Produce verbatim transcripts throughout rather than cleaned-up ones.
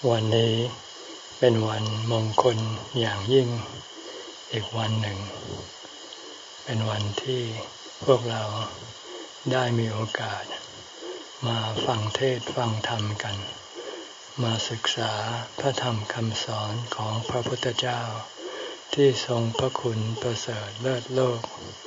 วันนี้เป็นวันมงคลอย่างยิ่งอีกวันหนึ่งเป็นวันที่พวกเราได้มีโอกาสมาฟังเทศน์ฟังธรรมกันมาศึกษาพระธรรมคำสอนของพระพุทธเจ้าที่ทรงพระคุณประเสริฐเลิศโลก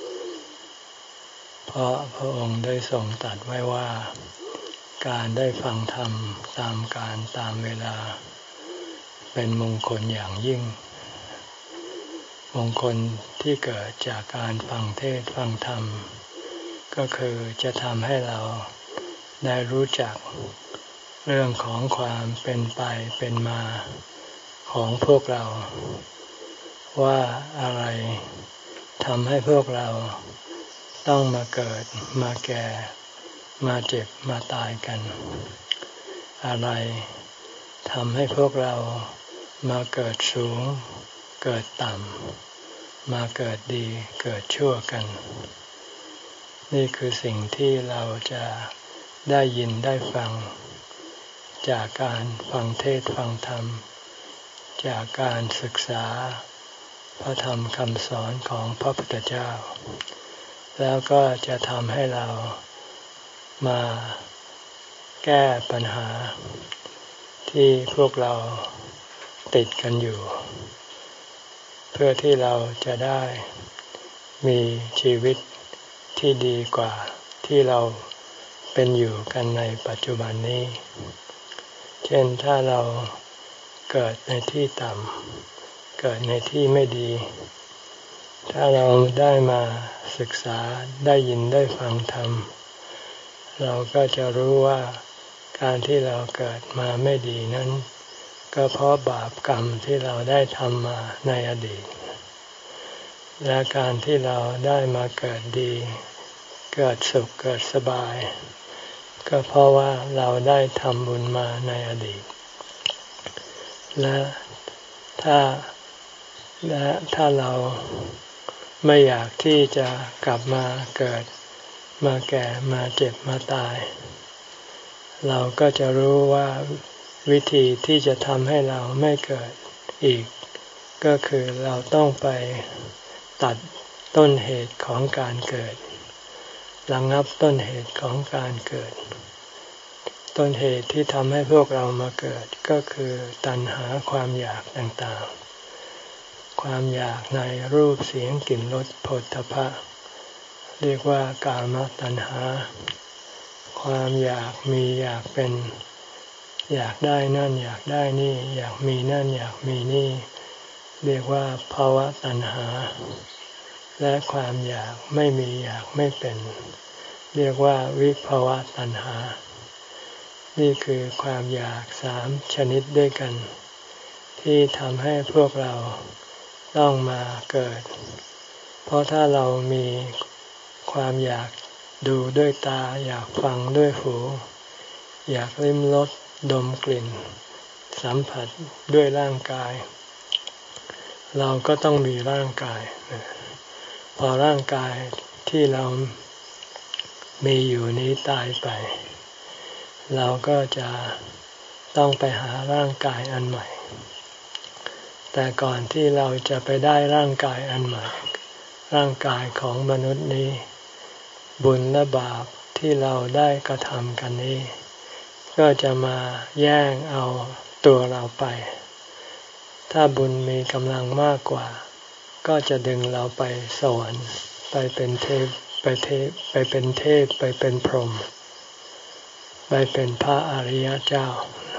เพราะพระองค์ได้ทรงตรัสไว้ว่าการได้ฟังธรรมตามกาลตามเวลาเป็นมงคลอย่างยิ่งมงคลที่เกิดจากการฟังเทศน์ฟังธรรมก็คือจะทำให้เราได้รู้จักเรื่องของความเป็นไปเป็นมาของพวกเราว่าอะไรทำให้พวกเราต้องมาเกิดมาแก่มาเจ็บมาตายกันอะไรทำให้พวกเรามาเกิดสูงเกิดต่ำมาเกิดดีเกิดชั่วกันนี่คือสิ่งที่เราจะได้ยินได้ฟังจากการฟังเทศน์ฟังธรรมจากการศึกษาพระธรรมคำสอนของพระพุทธเจ้าแล้วก็จะทำให้เรามาแก้ปัญหาที่พวกเราติดกันอยู่เพื่อที่เราจะได้มีชีวิตที่ดีกว่าที่เราเป็นอยู่กันในปัจจุบันนี้เช่นถ้าเราเกิดในที่ต่ำเกิดในที่ไม่ดีถ้าเราได้มาศึกษาได้ยินได้ฟังธรรมเราก็จะรู้ว่าการที่เราเกิดมาไม่ดีนั้นก็เพราะบาปกรรมที่เราได้ทำมาในอดีตและการที่เราได้มาเกิดดีเกิดสุขเกิดสบายก็เพราะว่าเราได้ทำบุญมาในอดีตและถ้าและถ้าเราไม่อยากที่จะกลับมาเกิดมาแก่มาเจ็บมาตายเราก็จะรู้ว่าวิธีที่จะทำให้เราไม่เกิดอีกก็คือเราต้องไปตัดต้นเหตุของการเกิดระงับต้นเหตุของการเกิดต้นเหตุที่ทำให้พวกเรามาเกิดก็คือตัณหาความอยากต่างๆความอยากในรูปเสียงกลิ่นรสโผฏฐัพพะเรียกว่ากามตัณหาความอยากมีอยากเป็นอยากได้นั่นอยากได้นี่อยากมีนั่นอยากมีนี่เรียกว่าภวตัณหาและความอยากไม่มีอยากไม่เป็นเรียกว่าวิภวตัณหานี่คือความอยากสามชนิดด้วยกันที่ทำให้พวกเราต้องมาเกิดเพราะถ้าเรามีความอยากดูด้วยตาอยากฟังด้วยหูอยากลิ้มรสดมกลิ่นสัมผัสด้วยร่างกายเราก็ต้องมีร่างกายพอร่างกายที่เรามีอยู่นี้ตายไปเราก็จะต้องไปหาร่างกายอันใหม่แต่ก่อนที่เราจะไปได้ร่างกายอันใหม่ร่างกายของมนุษย์นี้บุญและบาปที่เราได้กระทำกันนี้ก็จะมาแย่งเอาตัวเราไปถ้าบุญมีกำลังมากกว่าก็จะดึงเราไปสวรรค์ไปเป็นเทพไปเทพไปเป็นเทพไปเป็นพรหมไปเป็นพระอริยเจ้า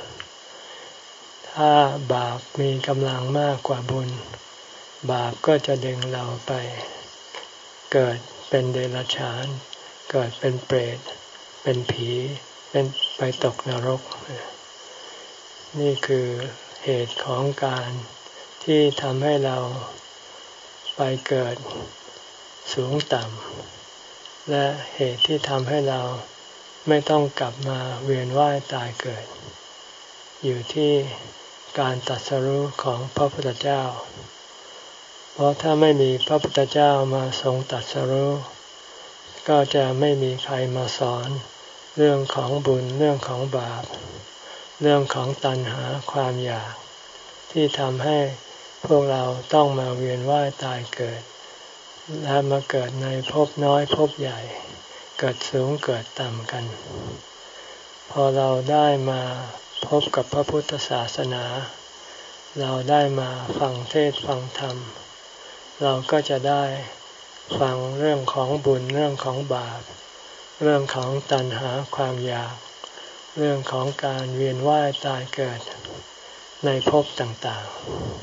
ถ้าบาปมีกำลังมากกว่าบุญบาปก็จะดึงเราไปเกิดเป็นเดรัจฉานเกิดเป็นเปรตเป็นผีเป็นไปตกนรกนี่คือเหตุของการที่ทำให้เราไปเกิดสูงต่ำและเหตุที่ทำให้เราไม่ต้องกลับมาเวียนว่ายตายเกิดอยู่ที่การตรัสรู้ของพระพุทธเจ้าเพราะถ้าไม่มีพระพุทธเจ้ามาทรงตรัสรู้ก็จะไม่มีใครมาสอนเรื่องของบุญเรื่องของบาปเรื่องของตัณหาความอยากที่ทำให้พวกเราต้องมาเวียนว่ายตายเกิดและมาเกิดในภพน้อยภพใหญ่เกิดสูงเกิดต่ำกันพอเราได้มาพบกับพระพุทธศาสนาเราได้มาฟังเทศน์ฟังธรรมเราก็จะได้ฟังเรื่องของบุญเรื่องของบาปเรื่องของตัณหาความอยากเรื่องของการเวียนว่ายตายเกิดในภพต่าง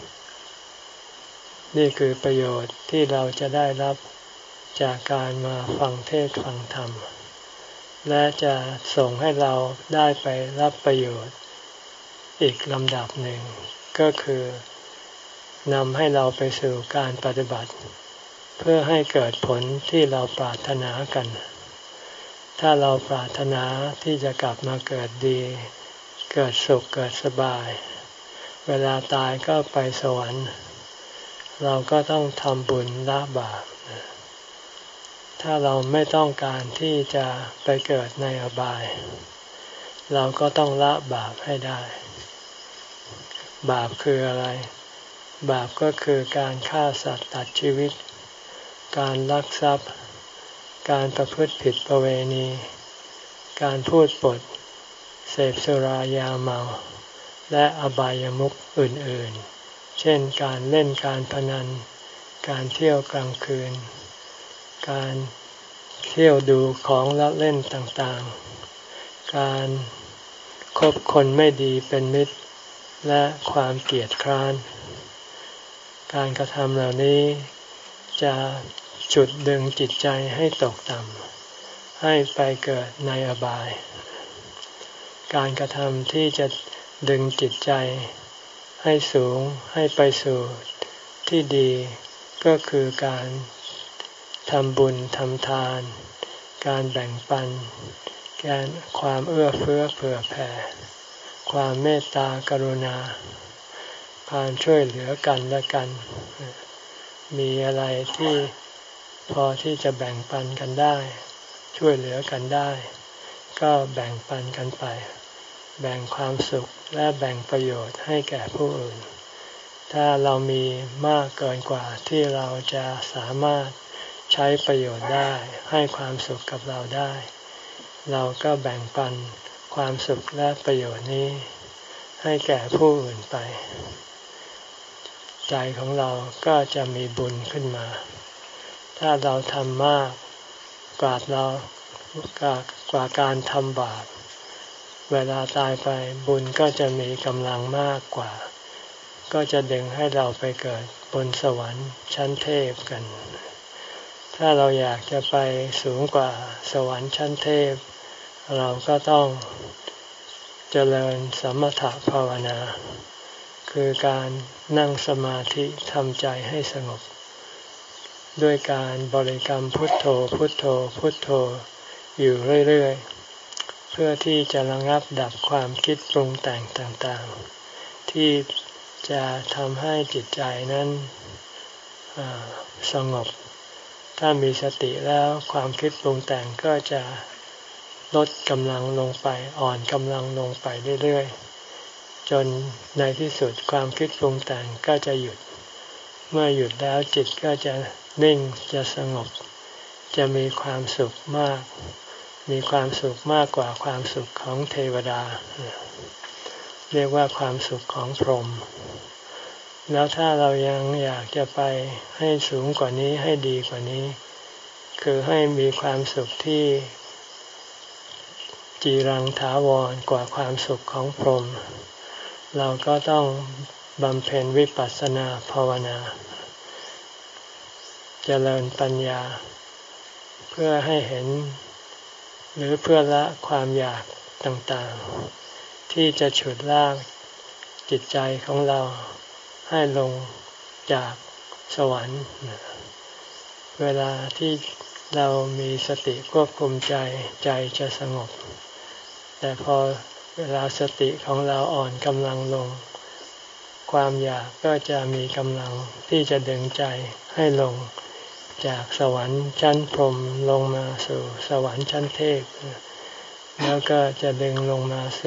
ๆนี่คือประโยชน์ที่เราจะได้รับจากการมาฟังเทศน์ฟังธรรมและจะส่งให้เราได้ไปรับประโยชน์อีกลำดับหนึ่งก็คือนำให้เราไปสู่การปฏิบัติเพื่อให้เกิดผลที่เราปรารถนากันถ้าเราปรารถนาที่จะกลับมาเกิดดีเกิดสุขเกิดสบายเวลาตายก็ไปสวรรค์เราก็ต้องทำบุญละบาปถ้าเราไม่ต้องการที่จะไปเกิดในอบายเราก็ต้องละบาปให้ได้บาปคืออะไรบาปก็คือการฆ่าสัตว์ตัดชีวิตการลักทรัพย์การประพฤติผิดประเวณีการพูดปดเสพสุรายาเมาและอบายามุขอื่นๆเช่นการเล่นการพนันการเที่ยวกลางคืนการเที่ยวดูของละเล่นต่างๆการคบคนไม่ดีเป็นมิตรและความเกลียดคร้านการกระทำเหล่านี้จะฉุดดึงจิตใจให้ตกต่ำให้ไปเกิดในอบายการกระทำที่จะดึงจิตใจให้สูงให้ไปสู่ที่ดีก็คือการทำบุญทำทานการแบ่งปันการความเอื้อเฟื้อเผื่อแผ่ความเมตตากรุณาการช่วยเหลือกันและกันมีอะไรที่พอที่จะแบ่งปันกันได้ช่วยเหลือกันได้ก็แบ่งปันกันไปแบ่งความสุขและแบ่งประโยชน์ให้แก่ผู้อื่นถ้าเรามีมากเกินกว่าที่เราจะสามารถใช้ประโยชน์ได้ให้ความสุขกับเราได้เราก็แบ่งปันความสุขและประโยชน์นี้ให้แก่ผู้อื่นไปใจของเราก็จะมีบุญขึ้นมาถ้าเราทำมากกว่าเรากว่าการทำบาปเวลาตายไปบุญก็จะมีกำลังมากกว่าก็จะดึงให้เราไปเกิดบนสวรรค์ชั้นเทพกันถ้าเราอยากจะไปสูงกว่าสวรรค์ชั้นเทพเราก็ต้องเจริญสมถภาวนาคือการนั่งสมาธิทำใจให้สงบด้วยการบริกรรมพุทโธพุทโธพุทโธอยู่เรื่อยๆเพื่อที่จะระงับดับความคิดปรุงแต่งต่างๆที่จะทำให้จิตใจนั้นสงบถ้ามีสติแล้วความคิดปรุงแต่งก็จะลดกำลังลงไปอ่อนกำลังลงไปเรื่อยๆจนในที่สุดความคิดปรุงแต่งก็จะหยุดเมื่อหยุดแล้วจิตก็จะนิ่งจะสงบจะมีความสุขมากมีความสุขมากกว่าความสุขของเทวดาเรียกว่าความสุขของพรหมแล้วถ้าเรายังอยากจะไปให้สูงกว่านี้ให้ดีกว่านี้คือให้มีความสุขที่จีรังถาวรกว่าความสุขของพรหมเราก็ต้องบำเพ็ญวิปัสสนาภาวนาเจริญปัญญาเพื่อให้เห็นหรือเพื่อละความอยากต่างๆที่จะฉุดลากจิตใจของเราให้ลงจากสวรรค์เวลาที่เรามีสติควบคุมใจใจจะสงบแต่พอเวลาสติของเราอ่อนกำลังลงความอยากก็จะมีกำลังที่จะดึงใจให้ลงจากสวรรค์ชั้นพรหมลงมาสู่สวรรค์ชั้นเทพแล้วก็จะดึงลงมาสู่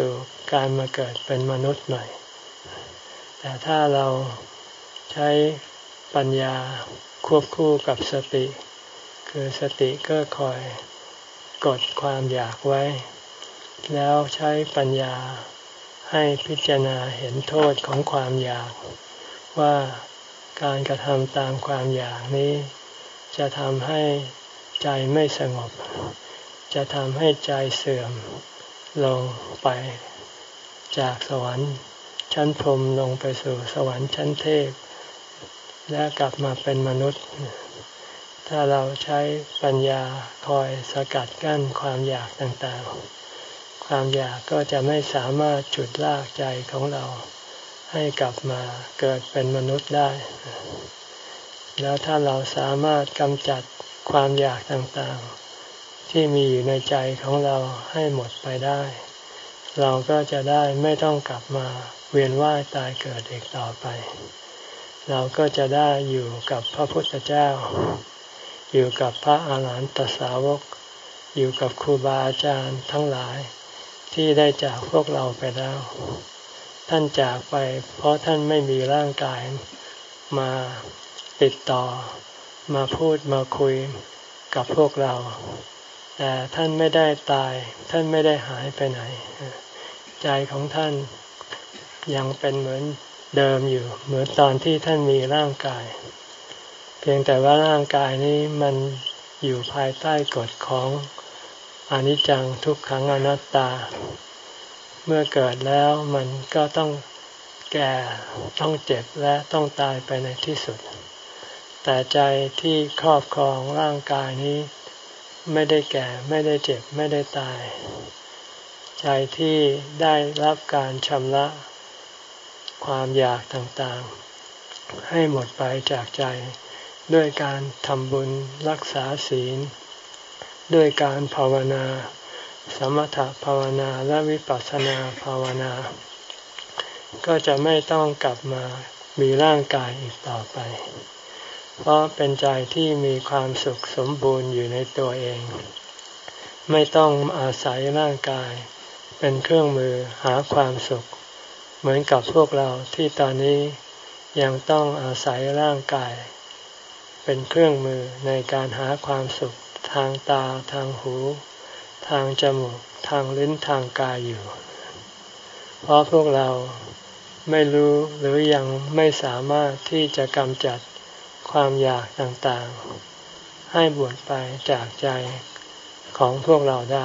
การมาเกิดเป็นมนุษย์ใหม่แต่ถ้าเราใช้ปัญญาควบคู่กับสติคือสติก็คอยกดความอยากไว้แล้วใช้ปัญญาให้พิจารณาเห็นโทษของความอยากว่าการกระทำตามความอยากนี้จะทำให้ใจไม่สงบจะทำให้ใจเสื่อมลงไปจากสวรรค์ชั้นพรหมลงไปสู่สวรรค์ชั้นเทพและกลับมาเป็นมนุษย์ถ้าเราใช้ปัญญาคอยสกัดกั้นความอยากต่างๆความอยากก็จะไม่สามารถฉุดลากใจของเราให้กลับมาเกิดเป็นมนุษย์ได้แล้วถ้าเราสามารถกำจัดความอยากต่างๆที่มีอยู่ในใจของเราให้หมดไปได้เราก็จะได้ไม่ต้องกลับมาเวียนว่ายตายเกิดอีกต่อไปเราก็จะได้อยู่กับพระพุทธเจ้าอยู่กับพระอาหารหันตสาวกอยู่กับครูบาอาจารย์ทั้งหลายที่ได้จากพวกเราไปแล้วท่านจากไปเพราะท่านไม่มีร่างกายมาติดต่อมาพูดมาคุยกับพวกเราแต่ท่านไม่ได้ตายท่านไม่ได้หายไปไหนใจของท่านยังเป็นเหมือนเดิมอยู่เหมือนตอนที่ท่านมีร่างกายเพียงแต่ว่าร่างกายนี้มันอยู่ภายใต้กฎของอนิจจังทุกขังอนัตตาเมื่อเกิดแล้วมันก็ต้องแก่ต้องเจ็บและต้องตายไปในที่สุดแต่ใจที่ครอบครองร่างกายนี้ไม่ได้แก่ไม่ได้เจ็บไม่ได้ตายใจที่ได้รับการชำระความอยากต่างๆให้หมดไปจากใจด้วยการทำบุญรักษาศีลด้วยการภาวนาสมถภาวนาและวิปัสสนาภาวนาก็จะไม่ต้องกลับมามีร่างกายอีกต่อไปเพราะเป็นใจที่มีความสุขสมบูรณ์อยู่ในตัวเองไม่ต้องอาศัยร่างกายเป็นเครื่องมือหาความสุขเหมือนกับพวกเราที่ตอนนี้ยังต้องอาศัยร่างกายเป็นเครื่องมือในการหาความสุขทางตาทางหูทางจมูกทางลิ้นทางกายอยู่เพราะพวกเราไม่รู้หรือยังไม่สามารถที่จะกำจัดความอยากต่างๆให้หมดไปจากใจของพวกเราได้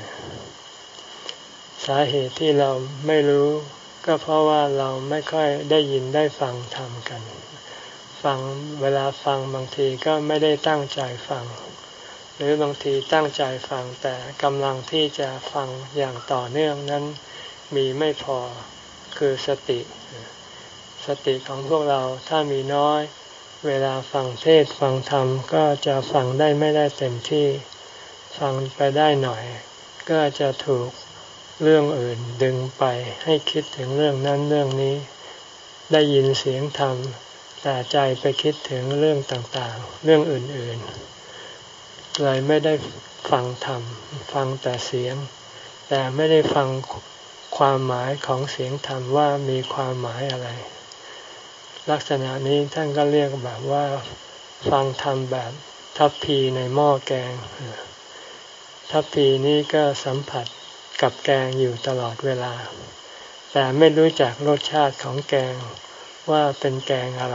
สาเหตุที่เราไม่รู้ก็เพราะว่าเราไม่ค่อยได้ยินได้ฟังธรรมกันฟังเวลาฟังบางทีก็ไม่ได้ตั้งใจฟังหรือบางทีตั้งใจฟังแต่กำลังที่จะฟังอย่างต่อเนื่องนั้นมีไม่พอคือสติสติของพวกเราถ้ามีน้อยเวลาฟังเทศน์ฟังธรรมก็จะฟังได้ไม่ได้เต็มที่ฟังไปได้หน่อยก็จะถูกเรื่องอื่นดึงไปให้คิดถึงเรื่องนั้นเรื่องนี้ได้ยินเสียงธรรมแต่ใจไปคิดถึงเรื่องต่างๆเรื่องอื่นๆเลยไม่ได้ฟังธรรมฟังแต่เสียงแต่ไม่ได้ฟังความหมายของเสียงธรรมว่ามีความหมายอะไรลักษณะนี้ท่านก็เรียกแบบว่าฟังธรรมแบบทัพพีในหม้อแกงทัพพีนี้ก็สัมผัสกับแกงอยู่ตลอดเวลาแต่ไม่รู้จักรสชาติของแกงว่าเป็นแกงอะไร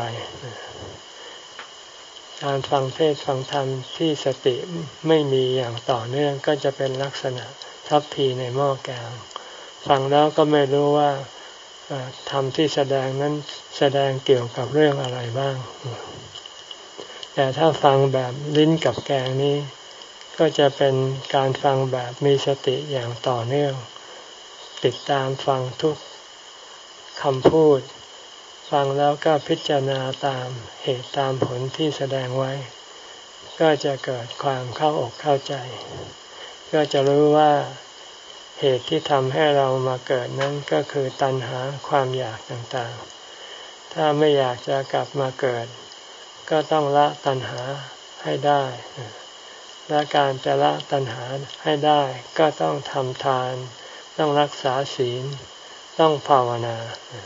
การฟังเทศน์ฟังธรรมที่สติไม่มีอย่างต่อเนื่องก็จะเป็นลักษณะทัพพีในหม้อแกงฟังแล้วก็ไม่รู้ว่าธรรมที่แสดงนั้นแสดงเกี่ยวกับเรื่องอะไรบ้างแต่ถ้าฟังแบบลิ้นกับแกงนี้ก็จะเป็นการฟังแบบมีสติอย่างต่อเนื่องติดตามฟังทุกคำพูดฟังแล้วก็พิจารณาตามเหตุตามผลที่แสดงไว้ก็จะเกิดความเข้าอกเข้าใจก็จะรู้ว่าเหตุที่ทำให้เรามาเกิดนั้นก็คือตัณหาความอยากต่างๆถ้าไม่อยากจะกลับมาเกิดก็ต้องละตัณหาให้ได้และการจะละตัณหาให้ได้ก็ต้องทำทานต้องรักษาศีลต้องภาวนา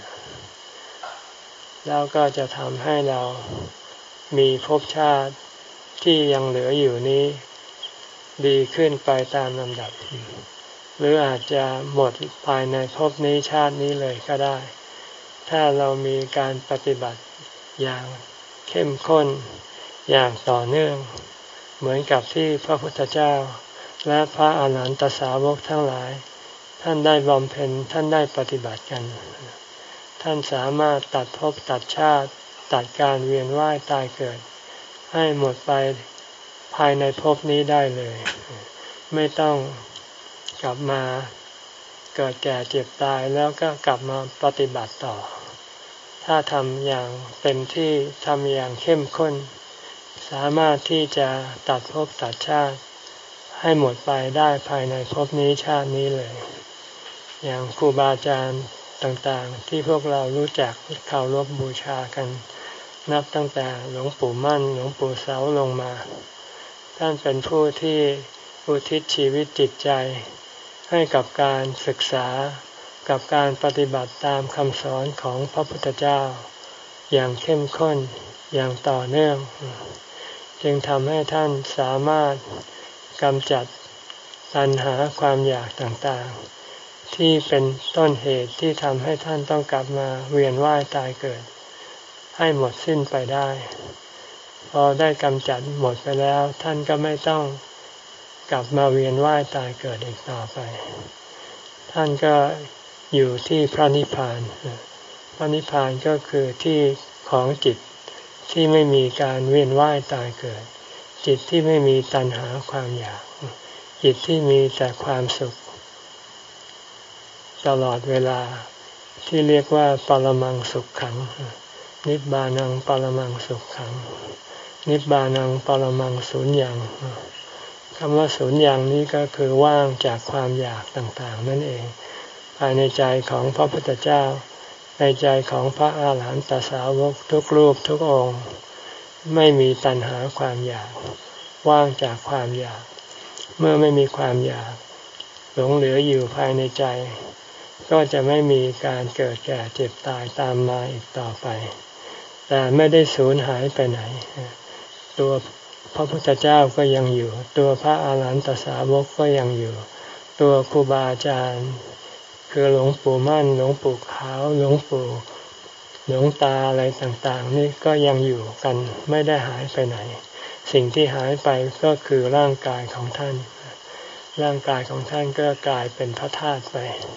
แล้วก็จะทำให้เรามีภพชาติที่ยังเหลืออยู่นี้ดีขึ้นไปตามลำดับหรืออาจจะหมดภายในภพนี้ชาตินี้เลยก็ได้ถ้าเรามีการปฏิบัติอย่างเข้มข้นอย่างต่อเนื่องเหมือนกับที่พระพุทธเจ้าและพระอรหันตสาวกทั้งหลายท่านได้บำเพ็ญท่านได้ปฏิบัติกันท่านสามารถตัดภพตัดชาติตัดการเวียนว่ายตายเกิดให้หมดไปภายในภพนี้ได้เลยไม่ต้องกลับมาเกิดแก่เจ็บตายแล้วก็กลับมาปฏิบัติต่อถ้าทำอย่างเต็มที่ทำอย่างเข้มข้นสามารถที่จะตัดภพตัดชาติให้หมดไปได้ภายในภพนี้ชาตินี้เลยอย่างครูบาอาจารย์ต่างๆที่พวกเรารู้จักเคารพบูชากันนับตั้งแต่หลวงปู่มั่นหลวงปู่เสาลงมาท่านเป็นผู้ที่อุทิศชีวิตจิตใจให้กับการศึกษากับการปฏิบัติตามคำสอนของพระพุทธเจ้าอย่างเข้มข้นอย่างต่อเนื่องจึงทำให้ท่านสามารถกำจัดตัณหาความอยากต่างๆที่เป็นต้นเหตุที่ทำให้ท่านต้องกลับมาเวียนว่ายตายเกิดให้หมดสิ้นไปได้พอได้กำจัดหมดไปแล้วท่านก็ไม่ต้องกลับมาเวียนว่ายตายเกิดอีกต่อไปท่านก็อยู่ที่พระนิพพานพระนิพพานก็คือที่ของจิตที่ไม่มีการเวียนว่ายตายเกิดจิตที่ไม่มีตัณหาความอยากจิตที่มีแต่ความสุขตลอดเวลาที่เรียกว่าปรมังสุขขังนิพพานังปรมังสุขขังนิพพานังปรมังสุญญังคำว่าสุญญังนี้ก็คือว่างจากความอยากต่างๆนั่นเองภายในใจของพระพุทธเจ้าในใจของพระอาหารหันตสาวกทุกรูปทุกองค์ไม่มีตัณหาความอยากว่างจากความอยากเมื่อไม่มีความอยากหลงเหลืออยู่ภายในใจก็จะไม่มีการเกิดแก่เจ็บตายตามมาอีกต่อไปแต่ไม่ได้สูญหายไปไหนตัวพระพุทธเจ้าก็ยังอยู่ตัวพระอาหารหันตสาวกก็ยังอยู่ตัวครูบาอาจารย์คือหลวงปู่มั่นหลวงปู่ขาวหลวงปู่หลวงตาอะไรต่างๆนี่ก็ยังอยู่กันไม่ได้หายไปไหนสิ่งที่หายไปก็คือร่างกายของท่านร่างกายของท่านก็กลายเป็นพระธาตุไป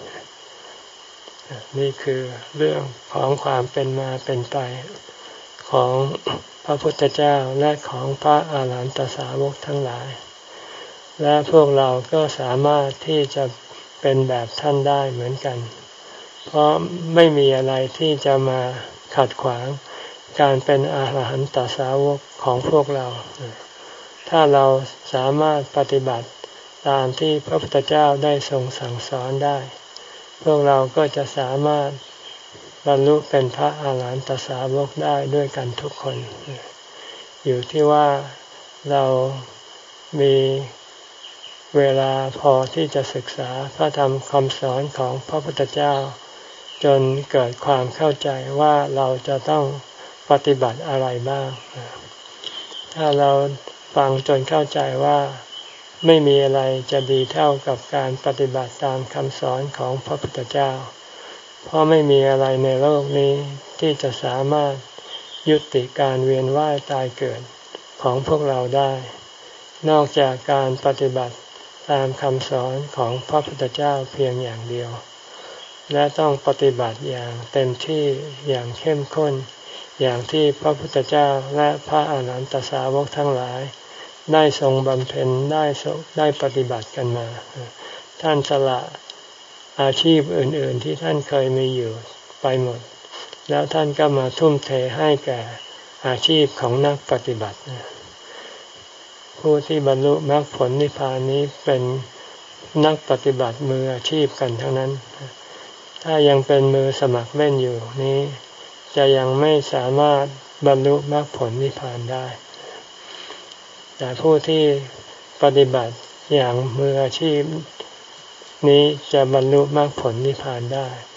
นี่คือเรื่องของความเป็นมาเป็นไปของพระพุทธเจ้าและของพระอาหารหันตสาวกทั้งหลายและพวกเราก็สามารถที่จะเป็นแบบท่านได้เหมือนกันเพราะไม่มีอะไรที่จะมาขัดขวางการเป็นอาหารหันตสาวกของพวกเราถ้าเราสามารถปฏิบัติตามที่พระพุทธเจ้าได้ทรงสั่งสอนได้พวกเราก็จะสามารถบรรลุเป็นพระอาหารหันตสาวกได้ด้วยกันทุกคนอยู่ที่ว่าเรามีเวลาพอที่จะศึกษาพระธรรมคำสอนของพระพุทธเจ้าจนเกิดความเข้าใจว่าเราจะต้องปฏิบัติอะไรบ้างถ้าเราฟังจนเข้าใจว่าไม่มีอะไรจะดีเท่ากับการปฏิบัติตามคำสอนของพระพุทธเจ้าเพราะไม่มีอะไรในโลกนี้ที่จะสามารถยุติการเวียนว่ายตายเกิดของพวกเราได้นอกจากการปฏิบัติตามคำสอนของพระพุทธเจ้าเพียงอย่างเดียวและต้องปฏิบัติอย่างเต็มที่อย่างเข้มข้นอย่างที่พระพุทธเจ้าและพระอาหารหันตสาวกทั้งหลายได้ทรงบำเพ็ญได้ได้ปฏิบัติกันมาท่านสละอาชีพอื่นๆที่ท่านเคยมีอยู่ไปหมดแล้วท่านก็มาทุ่มเทให้แก่อาชีพของนักปฏิบัติผู้ที่บรรลุมรรคผลนิพพานนี้เป็นนักปฏิบัติมืออาชีพกันทั้งนั้นถ้ายังเป็นมือสมัครเล่นอยู่นี้จะยังไม่สามารถบรรลุมรรคผลนิพพานได้แต่ผู้ที่ปฏิบัติอย่างมืออาชีพนี้จะบรรลุมรรคผลนิพพานได้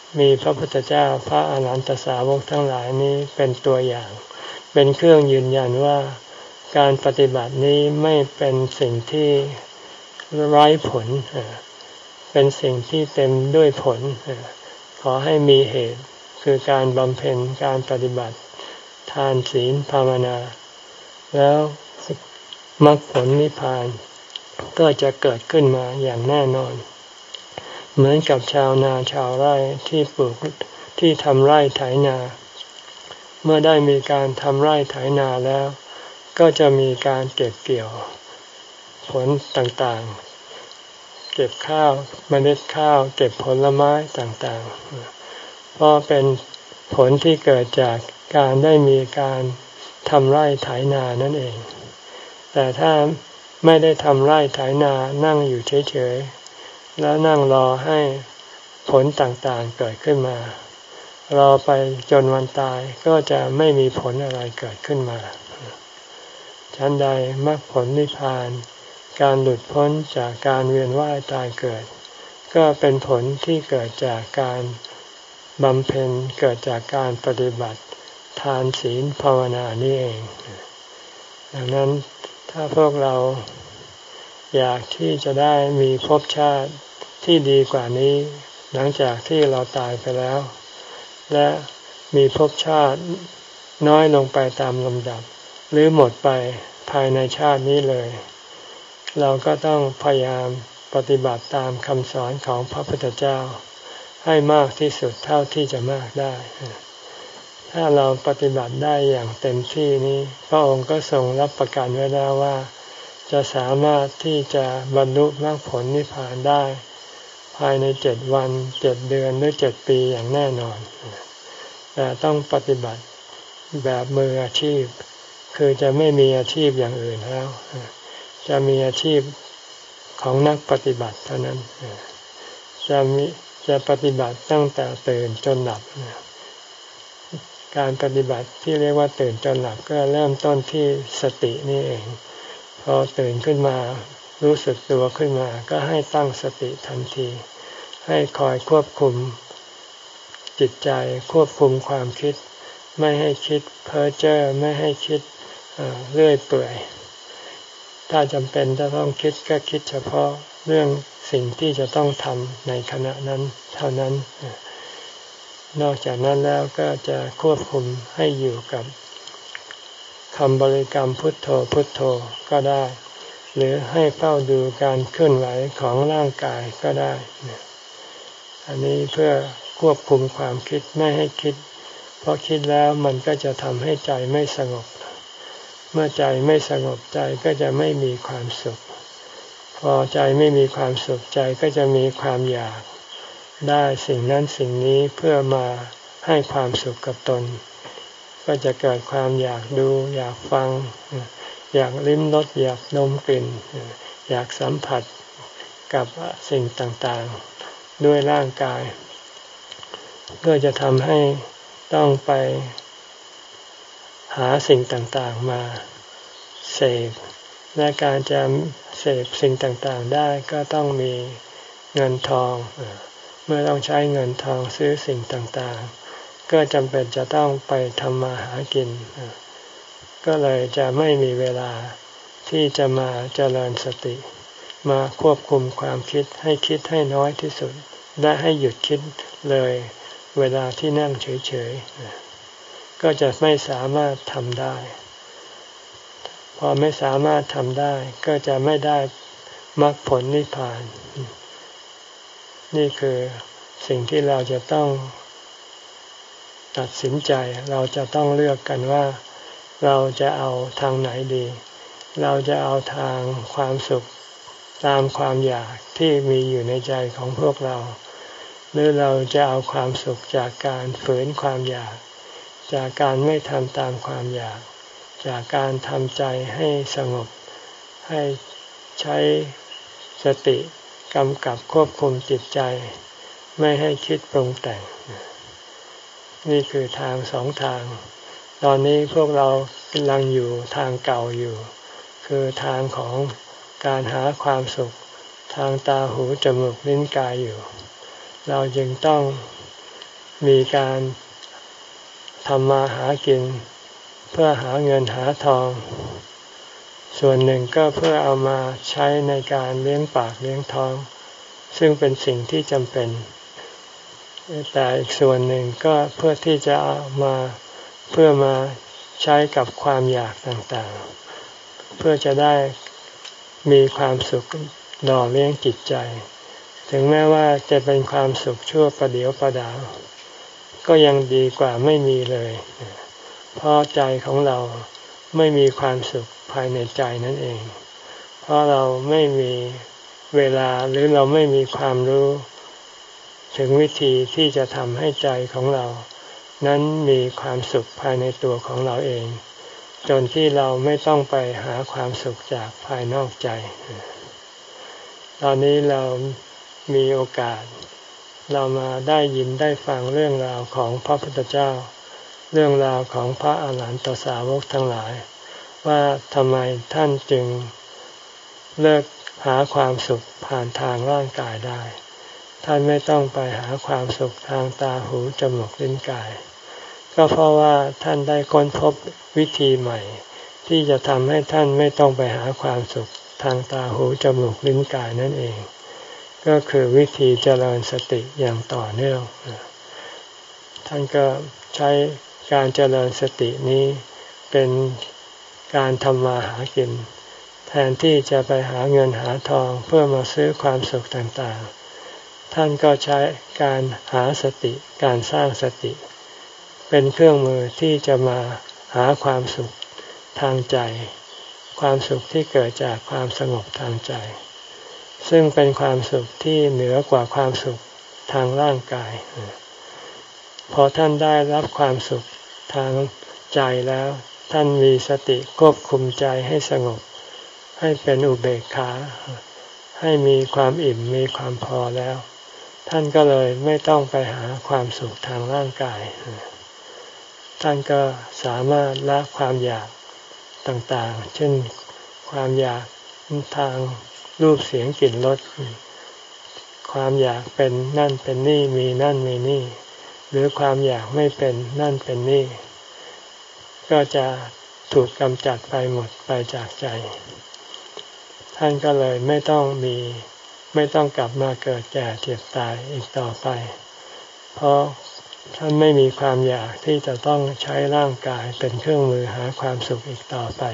มีพระพุทธเจ้าพระอรหันตสาวกทั้งหลายนี้เป็นตัวอย่างเป็นเครื่องยืนยันว่าการปฏิบัตินี้ไม่เป็นสิ่งที่ไร้ผลเป็นสิ่งที่เต็มด้วยผลขอให้มีเหตุคือการบำเพ็ญการปฏิบัติทานศีลภาวนาแล้วมรรคผลนิพพานก็จะเกิดขึ้นมาอย่างแน่นอนเหมือนกับชาวนาชาวไร่ที่ปลูกที่ทำไร่ไถนาเมื่อได้มีการทำไร่ไถนาแล้วก็จะมีการเก็บเกี่ยวผลต่างๆเก็บข้าวเมล็ดข้าวเก็บผลไม้ต่างๆเพราะเป็นผลที่เกิดจากการได้มีการทำไร่ไถนานั่นเองแต่ถ้าไม่ได้ทำไร่ไถนานั่งอยู่เฉยๆแล้วนั่งรอให้ผลต่างๆเกิดขึ้นมารอไปจนวันตายก็จะไม่มีผลอะไรเกิดขึ้นมาฉันใดมรรคผลนิพพานการหลุดพ้นจากการเวียนว่ายตายเกิดก็เป็นผลที่เกิดจากการบำเพ็ญเกิดจากการปฏิบัติทานศีลภาวนานี่เองดังนั้นถ้าพวกเราอยากที่จะได้มีภพชาติที่ดีกว่านี้หลังจากที่เราตายไปแล้วและมีภพชาติน้อยลงไปตามลำดับหรือหมดไปภายในชาตินี้เลยเราก็ต้องพยายามปฏิบัติตามคำสอนของพระพุทธเจ้าให้มากที่สุดเท่าที่จะมากได้ถ้าเราปฏิบัติได้อย่างเต็มที่นี้พระองค์ก็ทรงรับประกันไว้แล้วว่าจะสามารถที่จะบรรลุมรรคผลนิพพานได้ภายในเจ็ดวันเจ็ดเดือนหรือเจ็ดปีอย่างแน่นอนแต่ต้องปฏิบัติแบบมืออาชีพคือจะไม่มีอาชีพอย่างอื่นแล้วจะมีอาชีพของนักปฏิบัติเท่านั้นจะมีจะปฏิบัติตั้งแต่ตื่นจนหลับการปฏิบัติที่เรียกว่าตื่นจนหลับก็เริ่มต้นที่สตินี่เองพอตื่นขึ้นมารู้สึกตัวขึ้นมาก็ให้ตั้งสติทันทีให้คอยควบคุมจิตใจควบคุมความคิดไม่ให้คิดเพ้อเจ้อไม่ให้คิดเรื่อยเปื่อยถ้าจำเป็นจะต้องคิดก็คิดเฉพาะเรื่องสิ่งที่จะต้องทำในขณะนั้นเท่านั้นนอกจากนั้นแล้วก็จะควบคุมให้อยู่กับคำบริกรรมพุทโธพุทโธก็ได้หรือให้เฝ้าดูการเคลื่อนไหวของร่างกายก็ได้อันนี้เพื่อควบคุมความคิดไม่ให้คิดเพราะคิดแล้วมันก็จะทำให้ใจไม่สงบเมื่อใจไม่สงบใจก็จะไม่มีความสุขพอใจไม่มีความสุขใจก็จะมีความอยากได้สิ่งนั้นสิ่งนี้เพื่อมาให้ความสุขกับตนก็จะเกิดความอยากดูอยากฟังอยากลิ้มรสอยากดมกลิ่นอยากสัมผัสกับสิ่งต่างๆด้วยร่างกายก็จะทำให้ต้องไปหาสิ่งต่างๆมาเสพและการจะเสพสิ่งต่างๆได้ก็ต้องมีเงินทองเมื่อต้องใช้เงินทองซื้อสิ่งต่างๆก็จำเป็นจะต้องไปทำมาหากินก็เลยจะไม่มีเวลาที่จะมาเจริญสติมาควบคุมความคิดให้คิดให้น้อยที่สุดและให้หยุดคิดเลยเวลาที่นั่งเฉยๆก็จะไม่สามารถทำได้พอไม่สามารถทำได้ก็จะไม่ได้มรรคผลนิพพานนี่คือสิ่งที่เราจะต้องตัดสินใจเราจะต้องเลือกกันว่าเราจะเอาทางไหนดีเราจะเอาทางความสุขตามความอยากที่มีอยู่ในใจของพวกเราหรือเราจะเอาความสุขจากการฝืนความอยากจากการไม่ทำตามความอยากจากการทำใจให้สงบให้ใช้สติกำกับควบคุมจิตใจไม่ให้คิดปรุงแต่งนี่คือทางสองทางตอนนี้พวกเรากำลังอยู่ทางเก่าอยู่คือทางของการหาความสุขทางตาหูจมูกลิ้นกายอยู่เราจึงต้องมีการทำมาหากินเพื่อหาเงินหาทองส่วนหนึ่งก็เพื่อเอามาใช้ในการเลี้ยงปากเลี้ยงท้องซึ่งเป็นสิ่งที่จำเป็นแต่อีกส่วนหนึ่งก็เพื่อที่จะเอามาเพื่อมาใช้กับความอยากต่างๆเพื่อจะได้มีความสุขหล่อเลี้ยงจิตใจถึงแม้ว่าจะเป็นความสุขชั่วประเดียวประดาวก็ยังดีกว่าไม่มีเลยเพราะใจของเราไม่มีความสุขภายในใจนั่นเองเพราะเราไม่มีเวลาหรือเราไม่มีความรู้ถึงวิธีที่จะทำให้ใจของเรานั้นมีความสุขภายในตัวของเราเองจนที่เราไม่ต้องไปหาความสุขจากภายนอกใจตอนนี้เรามีโอกาสเรามาได้ยินได้ฟังเรื่องราวของพระพุทธเจ้าเรื่องราวของพระอาหารหันตสาวกทั้งหลายว่าทำไมท่านจึงเลิกหาความสุขผ่านทางร่างกายได้ท่านไม่ต้องไปหาความสุขทางตาหูจมูกลิ้นกายก็เพราะว่าท่านได้ค้นพบวิธีใหม่ที่จะทำให้ท่านไม่ต้องไปหาความสุขทางตาหูจมูกลิ้นกายนั่นเองก็คือวิธีเจริญสติอย่างต่อเนื่องท่านก็ใช้การเจริญสตินี้เป็นการทำมาหากินแทนที่จะไปหาเงินหาทองเพื่อมาซื้อความสุขต่างๆท่านก็ใช้การหาสติการสร้างสติเป็นเครื่องมือที่จะมาหาความสุขทางใจความสุขที่เกิดจากความสงบทางใจซึ่งเป็นความสุขที่เหนือกว่าความสุขทางร่างกายพอท่านได้รับความสุขทางใจแล้วท่านมีสติควบคุมใจให้สงบให้เป็นอุเบกขาให้มีความอิ่มมีความพอแล้วท่านก็เลยไม่ต้องไปหาความสุขทางร่างกายท่านก็สามารถละความอยากต่างๆเช่นความอยากทางรูปเสียงกลิ่นรสความอยากเป็นนั่นเป็นนี่มีนั่นมีนี่หรือความอยากไม่เป็นนั่นเป็นนี่ก็จะถูกกำจัดไปหมดไปจากใจท่านก็เลยไม่ต้องมีไม่ต้องกลับมาเกิดแก่เจ็บตายอีกต่อไปเพราะท่านไม่มีความอยากที่จะต้องใช้ร่างกายเป็นเครื่องมือหาความสุขอีกต่อไป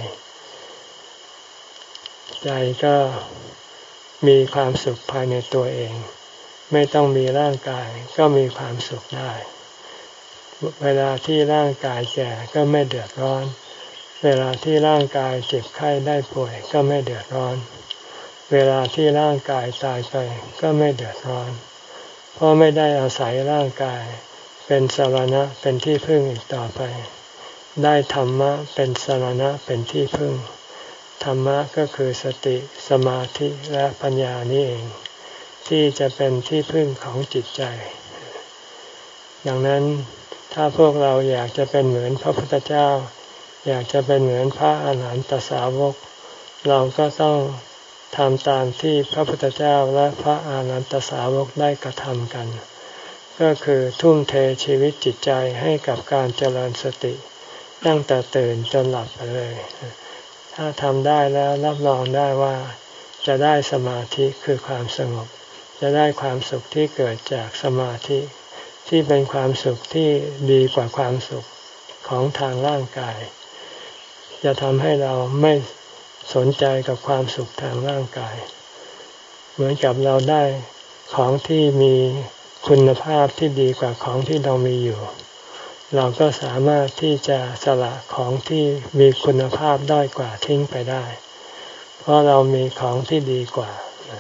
ใจก็มีความสุขภายในตัวเองไม่ต้องมีร่างกายก็มีความสุขได้เวลาที่ร่างกายแก่ก็ไม่เดือดร้อนเวลาที่ร่างกายเจ็บไข้ได้ป่วยก็ไม่เดือดร้อนเวลาที่ร่างกายตายไปก็ไม่เดือดร้อนเพราะไม่ได้อาศัยร่างกายเป็นสรณะเป็นที่พึ่งอีกต่อไปได้ธรรมะเป็นสรณะเป็นที่พึ่งธรรมะก็คือสติสมาธิและปัญญานี่เองที่จะเป็นที่พึ่งของจิตใจดังนั้นถ้าพวกเราอยากจะเป็นเหมือนพระพุทธเจ้าอยากจะเป็นเหมือนพระอาหารหันตสาวกเราก็ต้องทำตามที่พระพุทธเจ้าและพระอาหารหันตสาวกได้กระทำกันก็คือทุ่มเทชีวิตจิตใจให้กับการเจริญสติตั้งแต่ตื่นจนหลับไปเลยถ้าทำได้แล้วรับรองได้ว่าจะได้สมาธิคือความสงบจะได้ความสุขที่เกิดจากสมาธิที่เป็นความสุขที่ดีกว่าความสุขของทางร่างกายจะทำให้เราไม่สนใจกับความสุขทางร่างกายเหมือนกับเราได้ของที่มีคุณภาพที่ดีกว่าของที่เรามีอยู่เราก็สามารถที่จะสละของที่มีคุณภาพด้อยกว่าทิ้งไปได้เพราะเรามีของที่ดีกว่า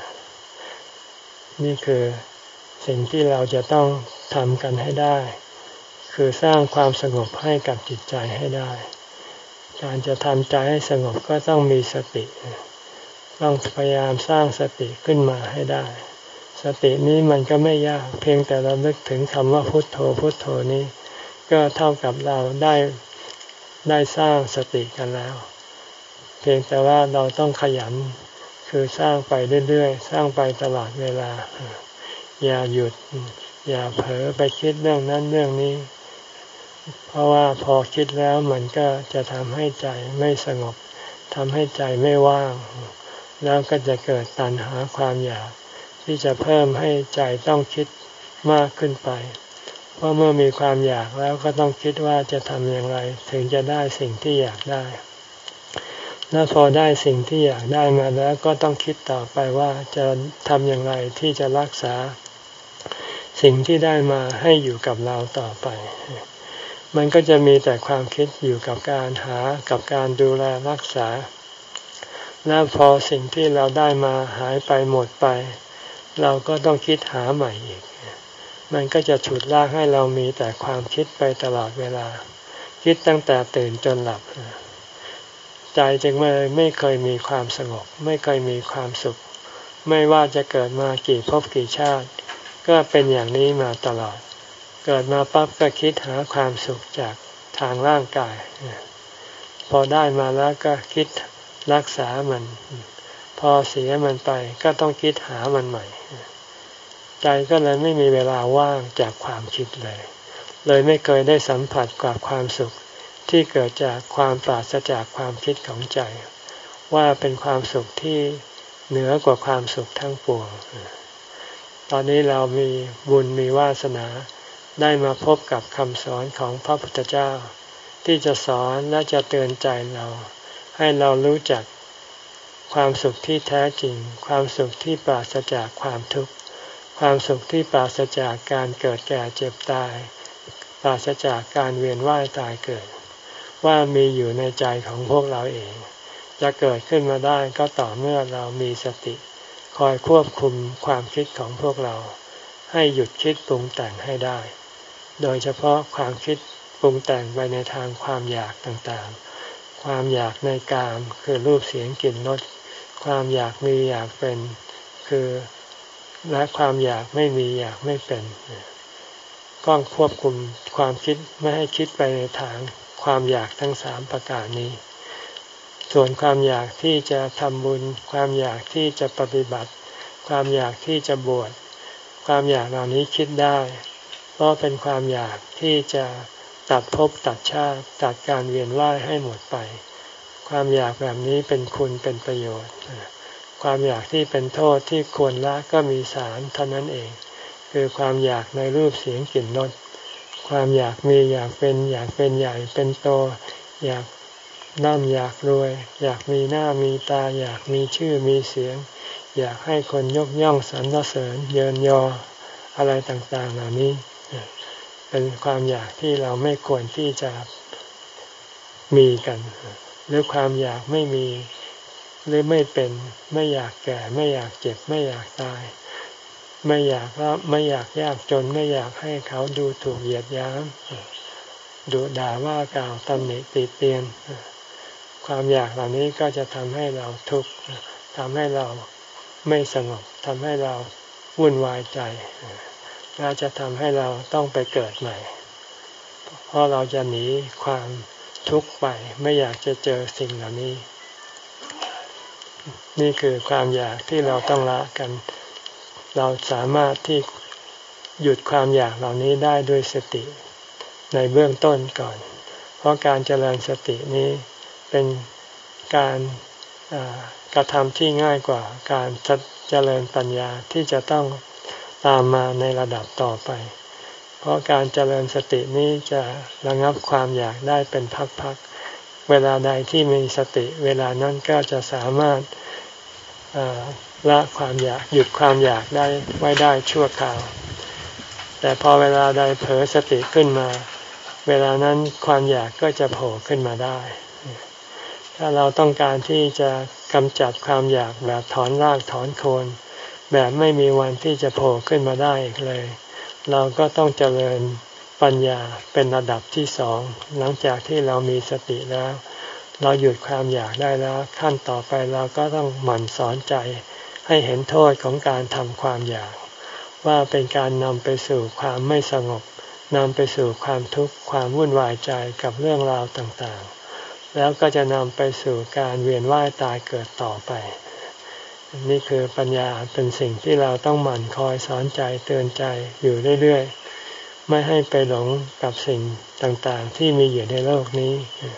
นี่คือสิ่งที่เราจะต้องทำกันให้ได้คือสร้างความสงบให้กับจิตใจให้ได้การจะทำใจให้สงบก็ต้องมีสติต้องพยายามสร้างสติขึ้นมาให้ได้สตินี้มันก็ไม่ยากเพียงแต่เรานึกถึงคำว่าพุทโธพุทโธนี้ก็เท่ากับเราได้ได้สร้างสติกันแล้วเพียงแต่ว่าเราต้องขยันคือสร้างไปเรื่อยๆสร้างไปตลอดเวลาอย่าหยุดอย่าเผลอไปคิดเรื่องนั้นเรื่องนี้เพราะว่าพอคิดแล้วมันก็จะทำให้ใจไม่สงบทำให้ใจไม่ว่างแล้วก็จะเกิดตัณหาความอยากที่จะเพิ่มให้ใจต้องคิดมากขึ้นไปเพราะเมื่อมีความอยากแล้วก็ต้องคิดว่าจะทำอย่างไรถึงจะได้สิ่งที่อยากได้และพอได้สิ่งที่อยากได้มาแล้วก็ต้องคิดต่อไปว่าจะทำอย่างไรที่จะรักษาสิ่งที่ได้มาให้อยู่กับเราต่อไปมันก็จะมีแต่ความคิดอยู่กับการหากับการดูแลรักษาและพอสิ่งที่เราได้มาหายไปหมดไปเราก็ต้องคิดหาใหม่อีกมันก็จะฉุดลากให้เรามีแต่ความคิดไปตลอดเวลาคิดตั้งแต่ตื่นจนหลับใจจึงไม่ไม่เคยมีความสงบไม่เคยมีความสุขไม่ว่าจะเกิดมากี่ภพกี่ชาติก็เป็นอย่างนี้มาตลอดเกิดมาปั๊บก็คิดหาความสุขจากทางร่างกายพอได้มาแล้วก็คิดรักษามันพอเสียมันไปก็ต้องคิดหามันใหม่ใจก็เลยไม่มีเวลาว่างจากความคิดเลยเลยไม่เคยได้สัมผัสกับความสุขที่เกิดจากความปราศจากความคิดของใจว่าเป็นความสุขที่เหนือกว่าความสุขทั้งปวงตอนนี้เรามีบุญมีวาสนาได้มาพบกับคำสอนของพระพุทธเจ้าที่จะสอนและจะเตือนใจเราให้เรารู้จักความสุขที่แท้จริงความสุขที่ปราศจากความทุกข์ความสุขที่ปราศจากการเกิดแก่เจ็บตายปราศจากการเวียนว่ายตายเกิดว่ามีอยู่ในใจของพวกเราเองจะเกิดขึ้นมาได้ก็ต่อเมื่อเรามีสติคอยควบคุมความคิดของพวกเราให้หยุดคิดปรุงแต่งให้ได้โดยเฉพาะความคิดปรุงแต่งไปในทางความอยากต่างๆความอยากในกามคือรูปเสียงกลิ่นรสความอยากมีอยากเป็นคือและความอยากไม่มีอยากไม่เป็นก็ควบคุมความคิดไม่ให้คิดไปในทางความอยากทั้งสามประการนี้ส่วนความอยากที่จะทำบุญความอยากที่จะปฏิบัติความอยากที่จะบวชความอยากเหล่านี้คิดได้เพราะเป็นความอยากที่จะตัดภพตัดชาติตัดการเวียนว่ายให้หมดไปความอยากแบบนี้เป็นคุณเป็นประโยชน์ความอยากที่เป็นโทษที่ควรละก็มีสามเท่านั้นเองคือความอยากในรูปเสียงกลิ่นรสความอยากมีอยากเป็นอยากเป็นใหญ่เป็นโตอยากร่ำอยากรวยอยากมีหน้ามีตาอยากมีชื่อมีเสียงอยากให้คนยกย่องสรรเสริญเยินยออะไรต่างๆเหล่านี้เป็นความอยากที่เราไม่ควรที่จะมีกันหรือความอยากไม่มีหรือไม่เป็นไม่อยากแก่ไม่อยากเจ็บไม่อยากตายไม่อยากว่าไม่อยากยากจนไม่อยากให้เขาดูถูกเหยียดหยามดุด่าว่ากล่าวตำหนิติเตียนความอยากเหล่านี้ก็จะทำให้เราทุกข์ทำให้เราไม่สงบทำให้เราวุ่นวายใจและจะทำให้เราต้องไปเกิดใหม่เพราะเราจะหนีความทุกข์ไปไม่อยากจะเจอสิ่งเหล่านี้นี่คือความอยากที่เราต้องละกันเราสามารถที่หยุดความอยากเหล่านี้ได้ด้วยสติในเบื้องต้นก่อนเพราะการเจริญสตินี้เป็นการกระทำที่ง่ายกว่าการเจริญปัญญาที่จะต้องตามมาในระดับต่อไปเพราะการเจริญสตินี้จะระงับความอยากได้เป็นพักๆเวลาใดที่มีสติเวลานั้นก็จะสามารถละความอยากหยุดความอยากได้ไว้ได้ชั่วคราวแต่พอเวลาใดเผลอสติขึ้นมาเวลานั้นความอยากก็จะโผล่ขึ้นมาได้ถ้าเราต้องการที่จะกำจัดความอยากแบบถอนรากถอนโคนแบบไม่มีวันที่จะโผล่ขึ้นมาได้อีกเลยเราก็ต้องเจริญปัญญาเป็นระดับที่สองหลังจากที่เรามีสติแล้วเราหยุดความอยากได้แล้วขั้นต่อไปเราก็ต้องหมั่นสอนใจให้เห็นโทษของการทำความอยากว่าเป็นการนำไปสู่ความไม่สงบนำไปสู่ความทุกข์ความวุ่นวายใจกับเรื่องราวต่างๆแล้วก็จะนำไปสู่การเวียนว่ายตายเกิดต่อไปนี่คือปัญญาเป็นสิ่งที่เราต้องหมั่นคอยสอนใจเตือนใจอยู่เรื่อยๆไม่ให้ไปหลงกับสิ่งต่างๆที่มีอยู่ในโลกนี้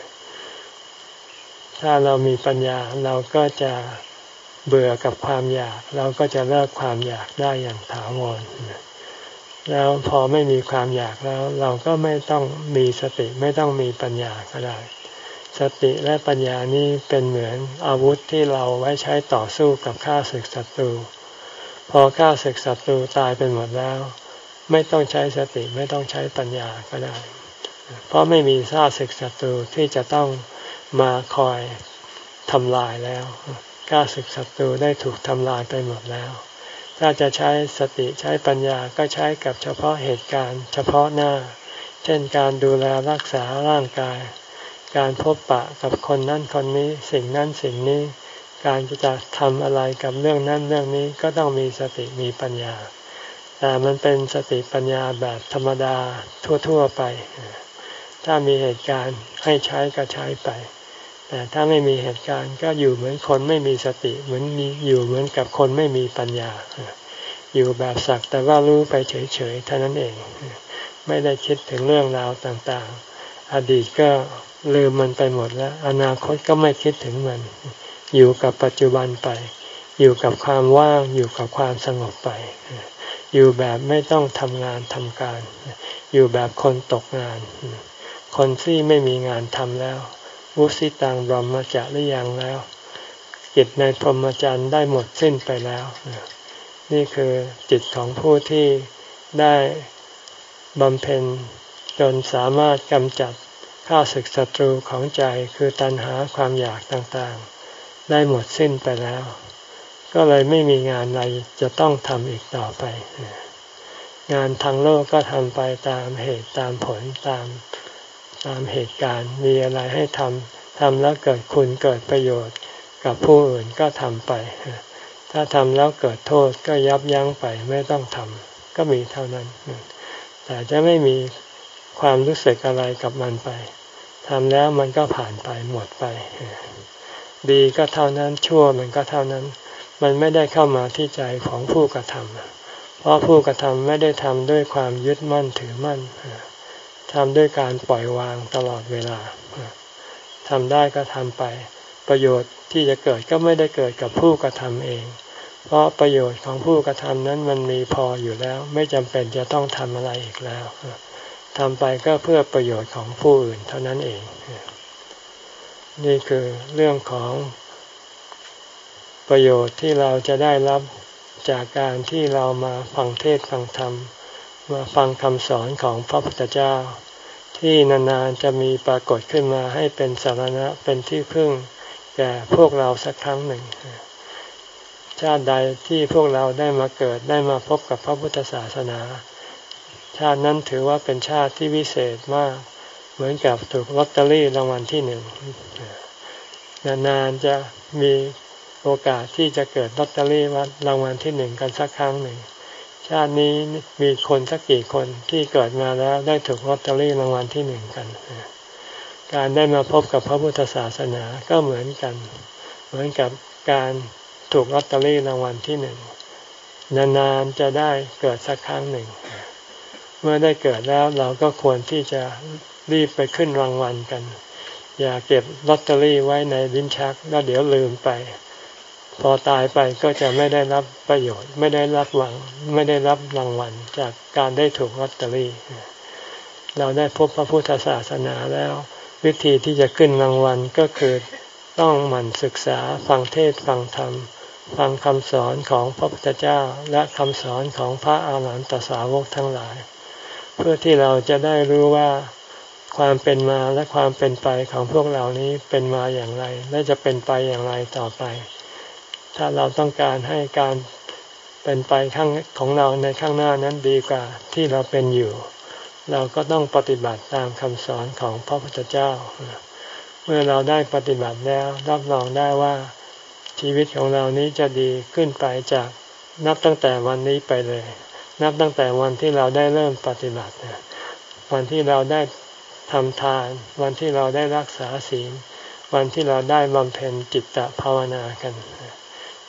ถ้าเรามีปัญญาเราก็จะเบื่อกับความอยากเราก็จะเลิกความอยากได้อย่างถาวรแล้วพอไม่มีความอยากแล้วเราก็ไม่ต้องมีสติไม่ต้องมีปัญญาก็ได้สติและปัญญานี้เป็นเหมือนอาวุธที่เราไว้ใช้ต่อสู้กับข้าศึกศัตรูพอข้าศึกศัตรูตายไปหมดแล้วไม่ต้องใช้สติไม่ต้องใช้ปัญญาก็ได้เพราะไม่มีข้าศึกศัตรูที่จะต้องมาคอยทำลายแล้วข้าศึกศัตรูได้ถูกทำลายไปหมดแล้วถ้าจะใช้สติใช้ปัญญาก็ใช้กับเฉพาะเหตุการณ์เฉพาะหน้าเช่นการดูแลรักษาร่างกายการพบปะกับคนนั้นคนนี้สิ่งนั้นสิ่งนี้การจะทำอะไรกับเรื่องนั้นเรื่องนี้ก็ต้องมีสติมีปัญญาแต่มันเป็นสติปัญญาแบบธรรมดาทั่วๆไปถ้ามีเหตุการณ์ให้ใช้ก็ใช้ไปแต่ถ้าไม่มีเหตุการณ์ก็อยู่เหมือนคนไม่มีสติเหมือนมีอยู่เหมือนกับคนไม่มีปัญญาอยู่แบบสักแต่ว่ารู้ไปเฉยๆเท่านั้นเองไม่ได้คิดถึงเรื่องราวต่างๆอดีตก็ลืมมันไปหมดแล้วอนาคตก็ไม่คิดถึงมันอยู่กับปัจจุบันไปอยู่กับความว่างอยู่กับความสงบไปอยู่แบบไม่ต้องทำงานทำการอยู่แบบคนตกงานคนที่ไม่มีงานทำแล้ววุสิตังบรมจริยังแล้วจิตในพรหมจรรย์ได้หมดสิ้นไปแล้วนี่คือจิตของผู้ที่ได้บำเพ็ญจนสามารถกำจัดข้าศึกศัตรูของใจคือตัณหาความอยากต่างๆได้หมดสิ้นไปแล้วก็เลยไม่มีงานอะไรจะต้องทำอีกต่อไปงานทางโลกก็ทำไปตามเหตุตามผลตามตามเหตุการณ์มีอะไรให้ทำทำแล้วเกิดคุณเกิดประโยชน์กับผู้อื่นก็ทำไปถ้าทำแล้วเกิดโทษก็ยับยั้งไปไม่ต้องทำก็มีเท่านั้นแต่จะไม่มีความรู้สึกอะไรกับมันไปทำแล้วมันก็ผ่านไปหมดไปดีก็เท่านั้นชั่วมันก็เท่านั้นมันไม่ได้เข้ามาที่ใจของผู้กระทำเพราะผู้กระทำไม่ได้ทำด้วยความยึดมั่นถือมั่นทำด้วยการปล่อยวางตลอดเวลาทำได้ก็ทำไปประโยชน์ที่จะเกิดก็ไม่ได้เกิดกับผู้กระทำเองเพราะประโยชน์ของผู้กระทำนั้นมันมีพออยู่แล้วไม่จำเป็นจะต้องทำอะไรอีกแล้วทำไปก็เพื่อประโยชน์ของผู้อื่นเท่านั้นเองนี่คือเรื่องของประโยชน์ที่เราจะได้รับจากการที่เรามาฟังเทศน์ฟังธรรมมาฟังคำสอนของพระพุทธเจ้าที่นานๆจะมีปรากฏขึ้นมาให้เป็นสรณะเป็นที่พึ่งแก่พวกเราสักครั้งหนึ่งชาติใดที่พวกเราได้มาเกิดได้มาพบกับพระพุทธศาสนาชาตินั้นถือว่าเป็นชาติที่วิเศษมากเหมือนกับถูกลอตเตอรี่รางวัลที่หนึ่งนานๆจะมีโอกาสที่จะเกิดลอตเตอรี่รางวัลที่หนึ่งกันสักครั้งหนึ่งชาตินี้มีคนสักกี่คนที่เกิดมาแล้วได้ถูกลอตเตอรี่รางวัลที่หนึ่งกันการได้มาพบกับพระพุทธศาสนาก็เหมือนกันเหมือนกับการถูกลอตเตอรี่รางวัลที่หนึ่งนานๆจะได้เกิดสักครั้งหนึ่งเมื่อได้เกิดแล้วเราก็ควรที่จะรีบไปขึ้นรางวัลกันอย่าเก็บลอตเตอรี่ไว้ในลิ้นชักแล้วเดี๋ยวลืมไปพอตายไปก็จะไม่ได้รับประโยชน์ไม่ได้รับหวังไม่ได้รับรางวัลจากการได้ถูกลอตเตอรี่เราได้พบพระพุทธศาสนาแล้ววิธีที่จะขึ้นรางวัลก็คือต้องหมั่นศึกษาฟังเทศน์ฟังธรรมฟังคำสอนของพระพุทธเจ้าและคำสอนของพระอาหารหันตสาวกทั้งหลายเพื่อที่เราจะได้รู้ว่าความเป็นมาและความเป็นไปของพวกเรานี้เป็นมาอย่างไรและจะเป็นไปอย่างไรต่อไปถ้าเราต้องการให้การเป็นไปข้างของเราในข้างหน้านั้นดีกว่าที่เราเป็นอยู่เราก็ต้องปฏิบัติตามคำสอนของพระพุทธเจ้าเมื่อเราได้ปฏิบัติแล้วรับรองได้ว่าชีวิตของเรานี้จะดีขึ้นไปจากนับตั้งแต่วันนี้ไปเลยนับตั้งแต่วันที่เราได้เริ่มปฏิบัติวันที่เราได้ทำทานวันที่เราได้รักษาศีลวันที่เราได้บำเพ็ญจิตตภาวนากัน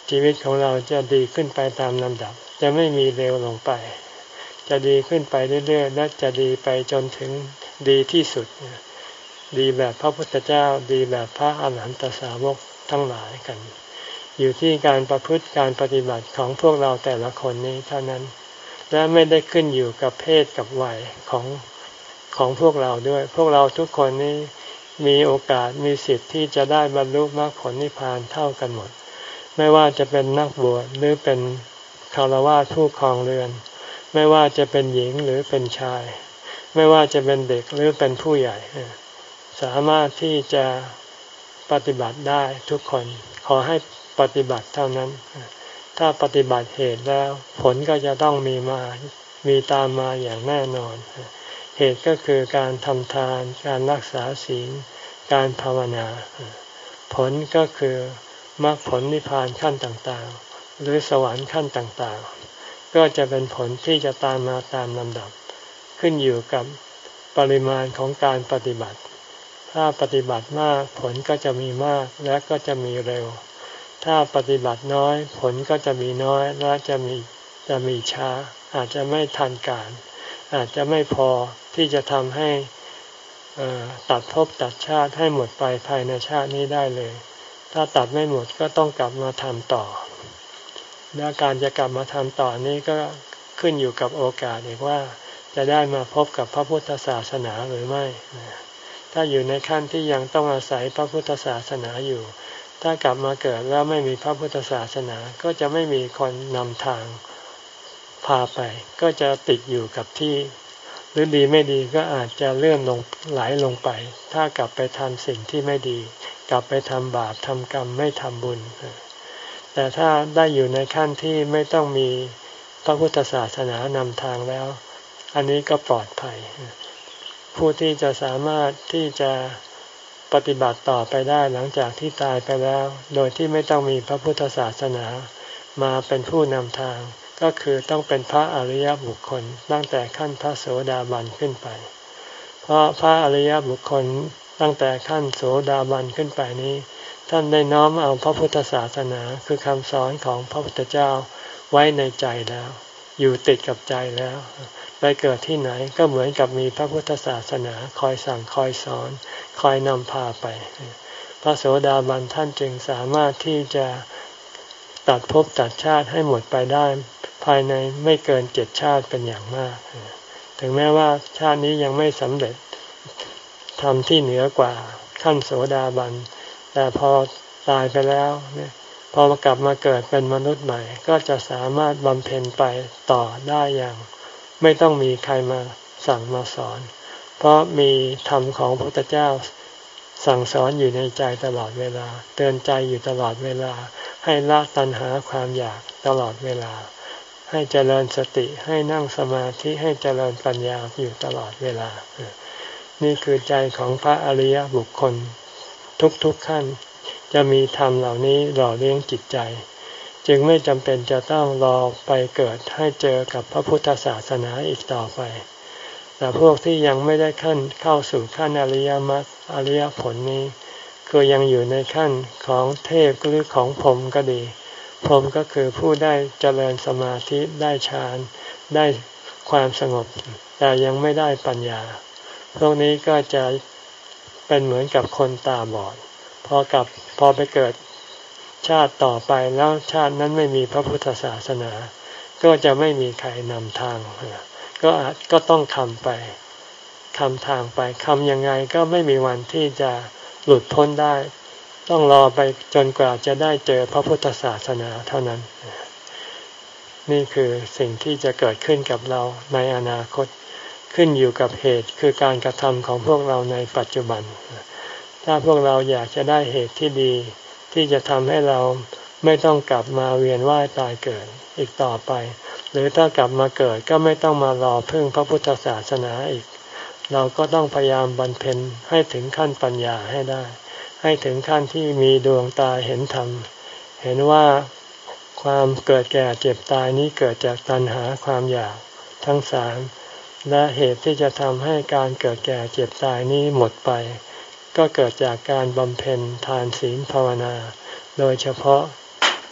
ชีวิตของเราจะดีขึ้นไปตามลำดับจะไม่มีเลวลงไปจะดีขึ้นไปเรื่อยๆและจะดีไปจนถึงดีที่สุดดีแบบพระพุทธเจ้าดีแบบพระอรหันตสาวกทั้งหลายกันอยู่ที่การประพฤติการปฏิบัติของพวกเราแต่ละคนนี้เท่านั้นและไม่ได้ขึ้นอยู่กับเพศกับวัยของของพวกเราด้วยพวกเราทุกคนนี้มีโอกาสมีสิทธิ์ที่จะได้บรรลุมรรคผลนิพพานเท่ากันหมดไม่ว่าจะเป็นนักบวชหรือเป็นฆราวาสผู้ครองเรือนไม่ว่าจะเป็นหญิงหรือเป็นชายไม่ว่าจะเป็นเด็กหรือเป็นผู้ใหญ่สามารถที่จะปฏิบัติได้ทุกคนขอให้ปฏิบัติเท่านั้นถ้าปฏิบัติเหตุแล้วผลก็จะต้องมีมามีตามมาอย่างแน่นอนเหตุก็คือการทำทานการรักษาศีลการภาวนาผลก็คือมรรคผลนิพพานขั้นต่างๆหรือสวรรค์ขั้นต่างๆก็จะเป็นผลที่จะตามมาตามลำดับขึ้นอยู่กับปริมาณของการปฏิบัติถ้าปฏิบัติมากผลก็จะมีมากและก็จะมีเร็วถ้าปฏิบัติน้อยผลก็จะมีน้อยและจะมีจะมีช้าอาจจะไม่ทันการอาจจะไม่พอที่จะทำให้ตัดภพตัดชาติให้หมดไปภายในชาตินี้ได้เลยถ้าตัดไม่หมดก็ต้องกลับมาทำต่อและการจะกลับมาทำต่อนี้ก็ขึ้นอยู่กับโอกาสอีกว่าจะได้มาพบกับพระพุทธศาสนาหรือไม่ถ้าอยู่ในขั้นที่ยังต้องอาศัยพระพุทธศาสนาอยู่ถ้ากลับมาเกิดแล้วไม่มีพระพุทธศาสนาก็จะไม่มีคนนำทางพาไปก็จะติดอยู่กับที่หรือดีไม่ดีก็อาจจะเลื่อนลงไหลลงไปถ้ากลับไปทำสิ่งที่ไม่ดีกลับไปทำบาปทำกรรมไม่ทำบุญแต่ถ้าได้อยู่ในขั้นที่ไม่ต้องมีพระพุทธศาสนานำทางแล้วอันนี้ก็ปลอดภัยผู้ที่จะสามารถที่จะปฏิบัติต่อไปได้หลังจากที่ตายไปแล้วโดยที่ไม่ต้องมีพระพุทธศาสนามาเป็นผู้นำทางก็คือต้องเป็นพระอริยบุคคลตั้งแต่ขั้นพระโสดาบันขึ้นไปเพราะพระอริยบุคคลตั้งแต่ขั้นโสดาบันขึ้นไปนี้ท่านได้น้อมเอาพระพุทธศาสนาคือคำสอนของพระพุทธเจ้าไว้ในใจแล้วอยู่ติดกับใจแล้วไปเกิดที่ไหนก็เหมือนกับมีพระพุทธศาสนาคอยสั่งคอยสอนคอยนำพาไปพระโสดาบันท่านจึงสามารถที่จะตัดภพตัดชาติให้หมดไปได้ภายในไม่เกินเจ็ดชาติเป็นอย่างมากถึงแม้ว่าชาตินี้ยังไม่สำเร็จทำที่เหนือกว่าขั้นโสดาบันแต่พอตายไปแล้วเนี่ยพอมากลับมาเกิดเป็นมนุษย์ใหม่ก็จะสามารถบำเพ็ญไปต่อได้อย่างไม่ต้องมีใครมาสั่งมาสอนเพราะมีธรรมของพระพุทธเจ้าสั่งสอนอยู่ในใจตลอดเวลาเตือนใจอยู่ตลอดเวลาให้ละตัณหาความอยากตลอดเวลาให้เจริญสติให้นั่งสมาธิให้เจริญปัญญาอยู่ตลอดเวลานี่คือใจของพระอริยบุคคลทุกๆขั้นจะมีธรรมเหล่านี้หล่อเลี้ยงจิตใจจึงไม่จำเป็นจะต้องรอไปเกิดให้เจอกับพระพุทธศาสนาอีกต่อไปแต่พวกที่ยังไม่ได้ขั้นเข้าสู่ขั้นอริยมรรคอริยผลนี้คือยังอยู่ในขั้นของเทพหรือของพรหมก็ดีพรหมก็คือผู้ได้เจริญสมาธิได้ฌานได้ความสงบแต่ยังไม่ได้ปัญญาพวกนี้ก็จะเป็นเหมือนกับคนตาบอดพอกลับพอไปเกิดชาติต่อไปแล้วชาตินั้นไม่มีพระพุทธศาสนาก็จะไม่มีใครนำทางก็อาจก็ต้องคำไปคำทางไปคำยังไงก็ไม่มีวันที่จะหลุดพ้นได้ต้องรอไปจนกว่าจะได้เจอพระพุทธศาสนาเท่านั้นนี่คือสิ่งที่จะเกิดขึ้นกับเราในอนาคตขึ้นอยู่กับเหตุคือการกระทำของพวกเราในปัจจุบันถ้าพวกเราอยากจะได้เหตุที่ดีที่จะทำให้เราไม่ต้องกลับมาเวียนว่ายตายเกิดอีกต่อไปหรือถ้ากลับมาเกิดก็ไม่ต้องมารอพึ่งพระพุทธศาสนาอีกเราก็ต้องพยายามบำเพ็ญให้ถึงขั้นปัญญาให้ได้ให้ถึงขั้นที่มีดวงตาเห็นธรรมเห็นว่าความเกิดแก่เจ็บตายนี้เกิดจากตัณหาความอยากทั้งสามและเหตุที่จะทำให้การเกิดแก่เจ็บตายนี้หมดไปก็เกิดจากการบำเพ็ญทานศีลภาวนาโดยเฉพาะ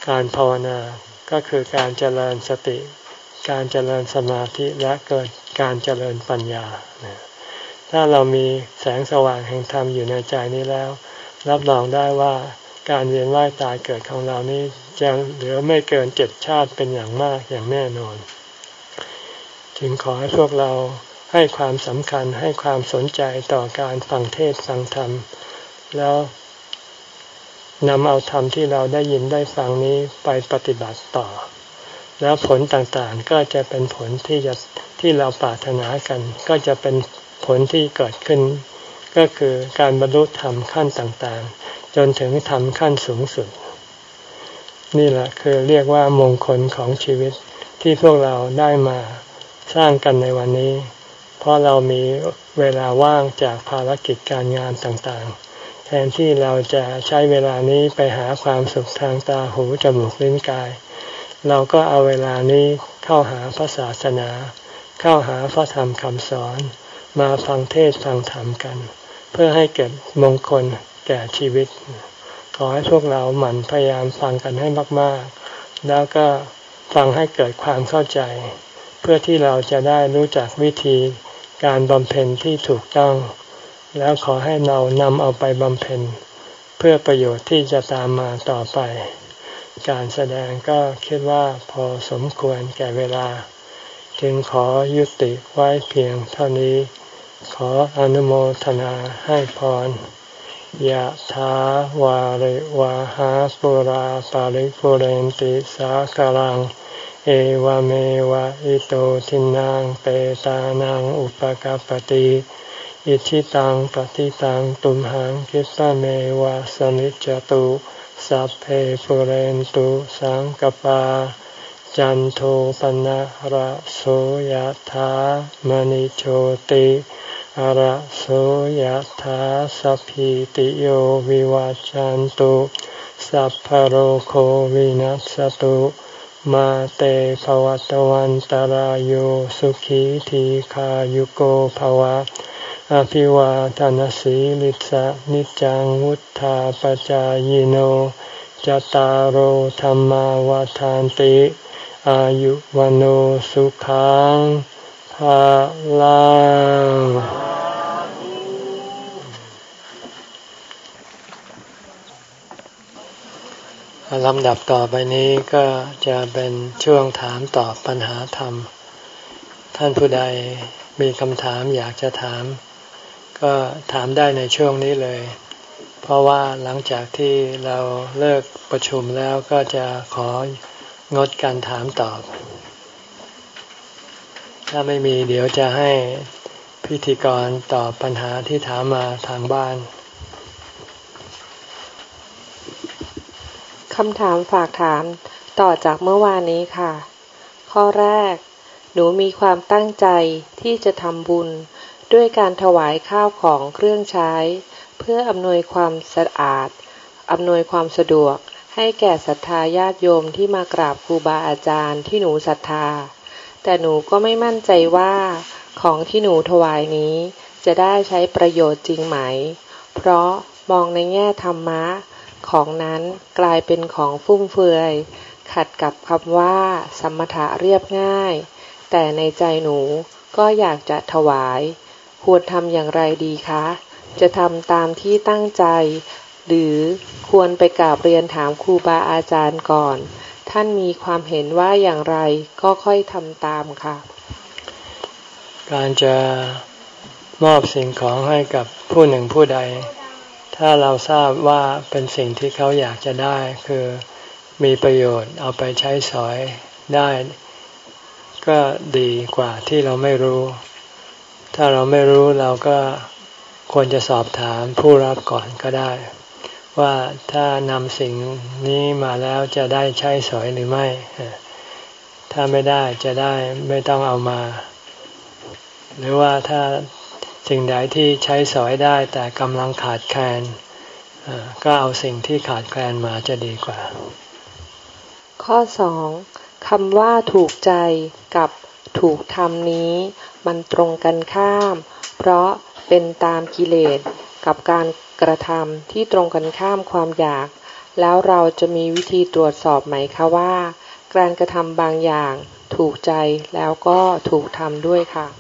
การภาวนาก็คือการเจริญสติการเจริญสมาธิและเกิดการเจริญปัญญาถ้าเรามีแสงสว่างแห่งธรรมอยู่ในใจนี้แล้วรับรองได้ว่าการเวียนว่ายตายเกิดของเรานี้จะเหลือไม่เกินเจ็ดชาติเป็นอย่างมากอย่างแน่นอนจึงขอให้พวกเราให้ความสำคัญให้ความสนใจต่อการฟังเทศน์ฟังธรรมแล้วนำเอาธรรมที่เราได้ยินได้ฟังนี้ไปปฏิบัติต่อแล้วผลต่างๆก็จะเป็นผลที่จะที่เราปรารถนากันก็จะเป็นผลที่เกิดขึ้นก็คือการบรรลุธรรมขั้นต่างๆจนถึงธรรมขั้นสูงสุดนี่แหละคือเรียกว่ามงคลของชีวิตที่พวกเราได้มาสร้างกันในวันนี้เพราะเรามีเวลาว่างจากภารกิจการงานต่างๆแทนที่เราจะใช้เวลานี้ไปหาความสุขทางตาหูจมูกลิ้นกายเราก็เอาเวลานี้เข้าหาพระศาสนาเข้าหาพระธรรมคำสอนมาฟังเทศน์ฟังธรรมกันเพื่อให้เกิดมงคลแก่ชีวิตขอให้พวกเราหมั่นพยายามฟังกันให้มากๆแล้วก็ฟังให้เกิดความเข้าใจเพื่อที่เราจะได้รู้จักวิธีการบำเพ็ญที่ถูกต้องแล้วขอให้เรานำเอาไปบำเพ็ญเพื่อประโยชน์ที่จะตามมาต่อไปการแสดงก็คิดว่าพอสมควรแก่เวลาจึงขอยุติไว้เพียงเท่านี้ขออนุโมทนาให้พรยะถาวาริวะหาปุราปาริปุเรนติสาคารังเอวเมวะอิโตทินังเปตานังอุปกัปปติอิชิตังปฏิตังตุมหังคิปะเมวะสมิจจตุสัพเพปุเรนตุสังกปาจันโทปนะระโสยถามณิโชติระโสยถาสัพพิติโยวิวัจจันตุสัพพะโรโควินัสสตุมาเตภวัตวันตารโยสุขีทีขายุโกภวะอภิวาทานสีลิสะนิจังวุธาปจายโนจตารโหธรรมาวาทานติอายุวันโอสุขังภาลังลำดับต่อไปนี้ก็จะเป็นช่วงถามตอบปัญหาธรรมท่านผู้ใดมีคำถามอยากจะถามก็ถามได้ในช่วงนี้เลยเพราะว่าหลังจากที่เราเลิกประชุมแล้วก็จะของดการถามตอบถ้าไม่มีเดี๋ยวจะให้พิธีกรตอบปัญหาที่ถามมาทางบ้านคำถามฝากถามต่อจากเมื่อวานนี้ค่ะข้อแรกหนูมีความตั้งใจที่จะทำบุญด้วยการถวายข้าวของเครื่องใช้เพื่ออำนวยความสะอาดอำนวยความสะดวกให้แก่ศรัทธาญาติโยมที่มากราบครูบาอาจารย์ที่หนูศรัทธาแต่หนูก็ไม่มั่นใจว่าของที่หนูถวายนี้จะได้ใช้ประโยชน์จริงไหมเพราะมองในแง่ธรรมะของนั้นกลายเป็นของฟุ่มเฟือยขัดกับคำว่าสมถะเรียบง่ายแต่ในใจหนูก็อยากจะถวายควรทำอย่างไรดีคะจะทำตามที่ตั้งใจหรือควรไปกราบเรียนถามครูบาอาจารย์ก่อนท่านมีความเห็นว่าอย่างไรก็ค่อยทำตามค่ะการจะมอบสิ่งของให้กับผู้หนึ่งผู้ใดถ้าเราทราบว่าเป็นสิ่งที่เขาอยากจะได้คือมีประโยชน์เอาไปใช้สอยได้ก็ดีกว่าที่เราไม่รู้ถ้าเราไม่รู้เราก็ควรจะสอบถามผู้รับก่อนก็ได้ว่าถ้านำสิ่งนี้มาแล้วจะได้ใช้สอยหรือไม่ถ้าไม่ได้จะได้ไม่ต้องเอามาหรือว่าถ้าสิ่งใดที่ใช้สอยได้แต่กำลังขาดแคลนก็เอาสิ่งที่ขาดแคลนมาจะดีกว่าข้อสองคำว่าถูกใจกับถูกทำนี้มันตรงกันข้ามเพราะเป็นตามกิเลสกับการกระทำที่ตรงกันข้ามความอยากแล้วเราจะมีวิธีตรวจสอบไหมคะว่าการกระทำบางอย่างถูกใจแล้วก็ถูกทำด้วยค่ะ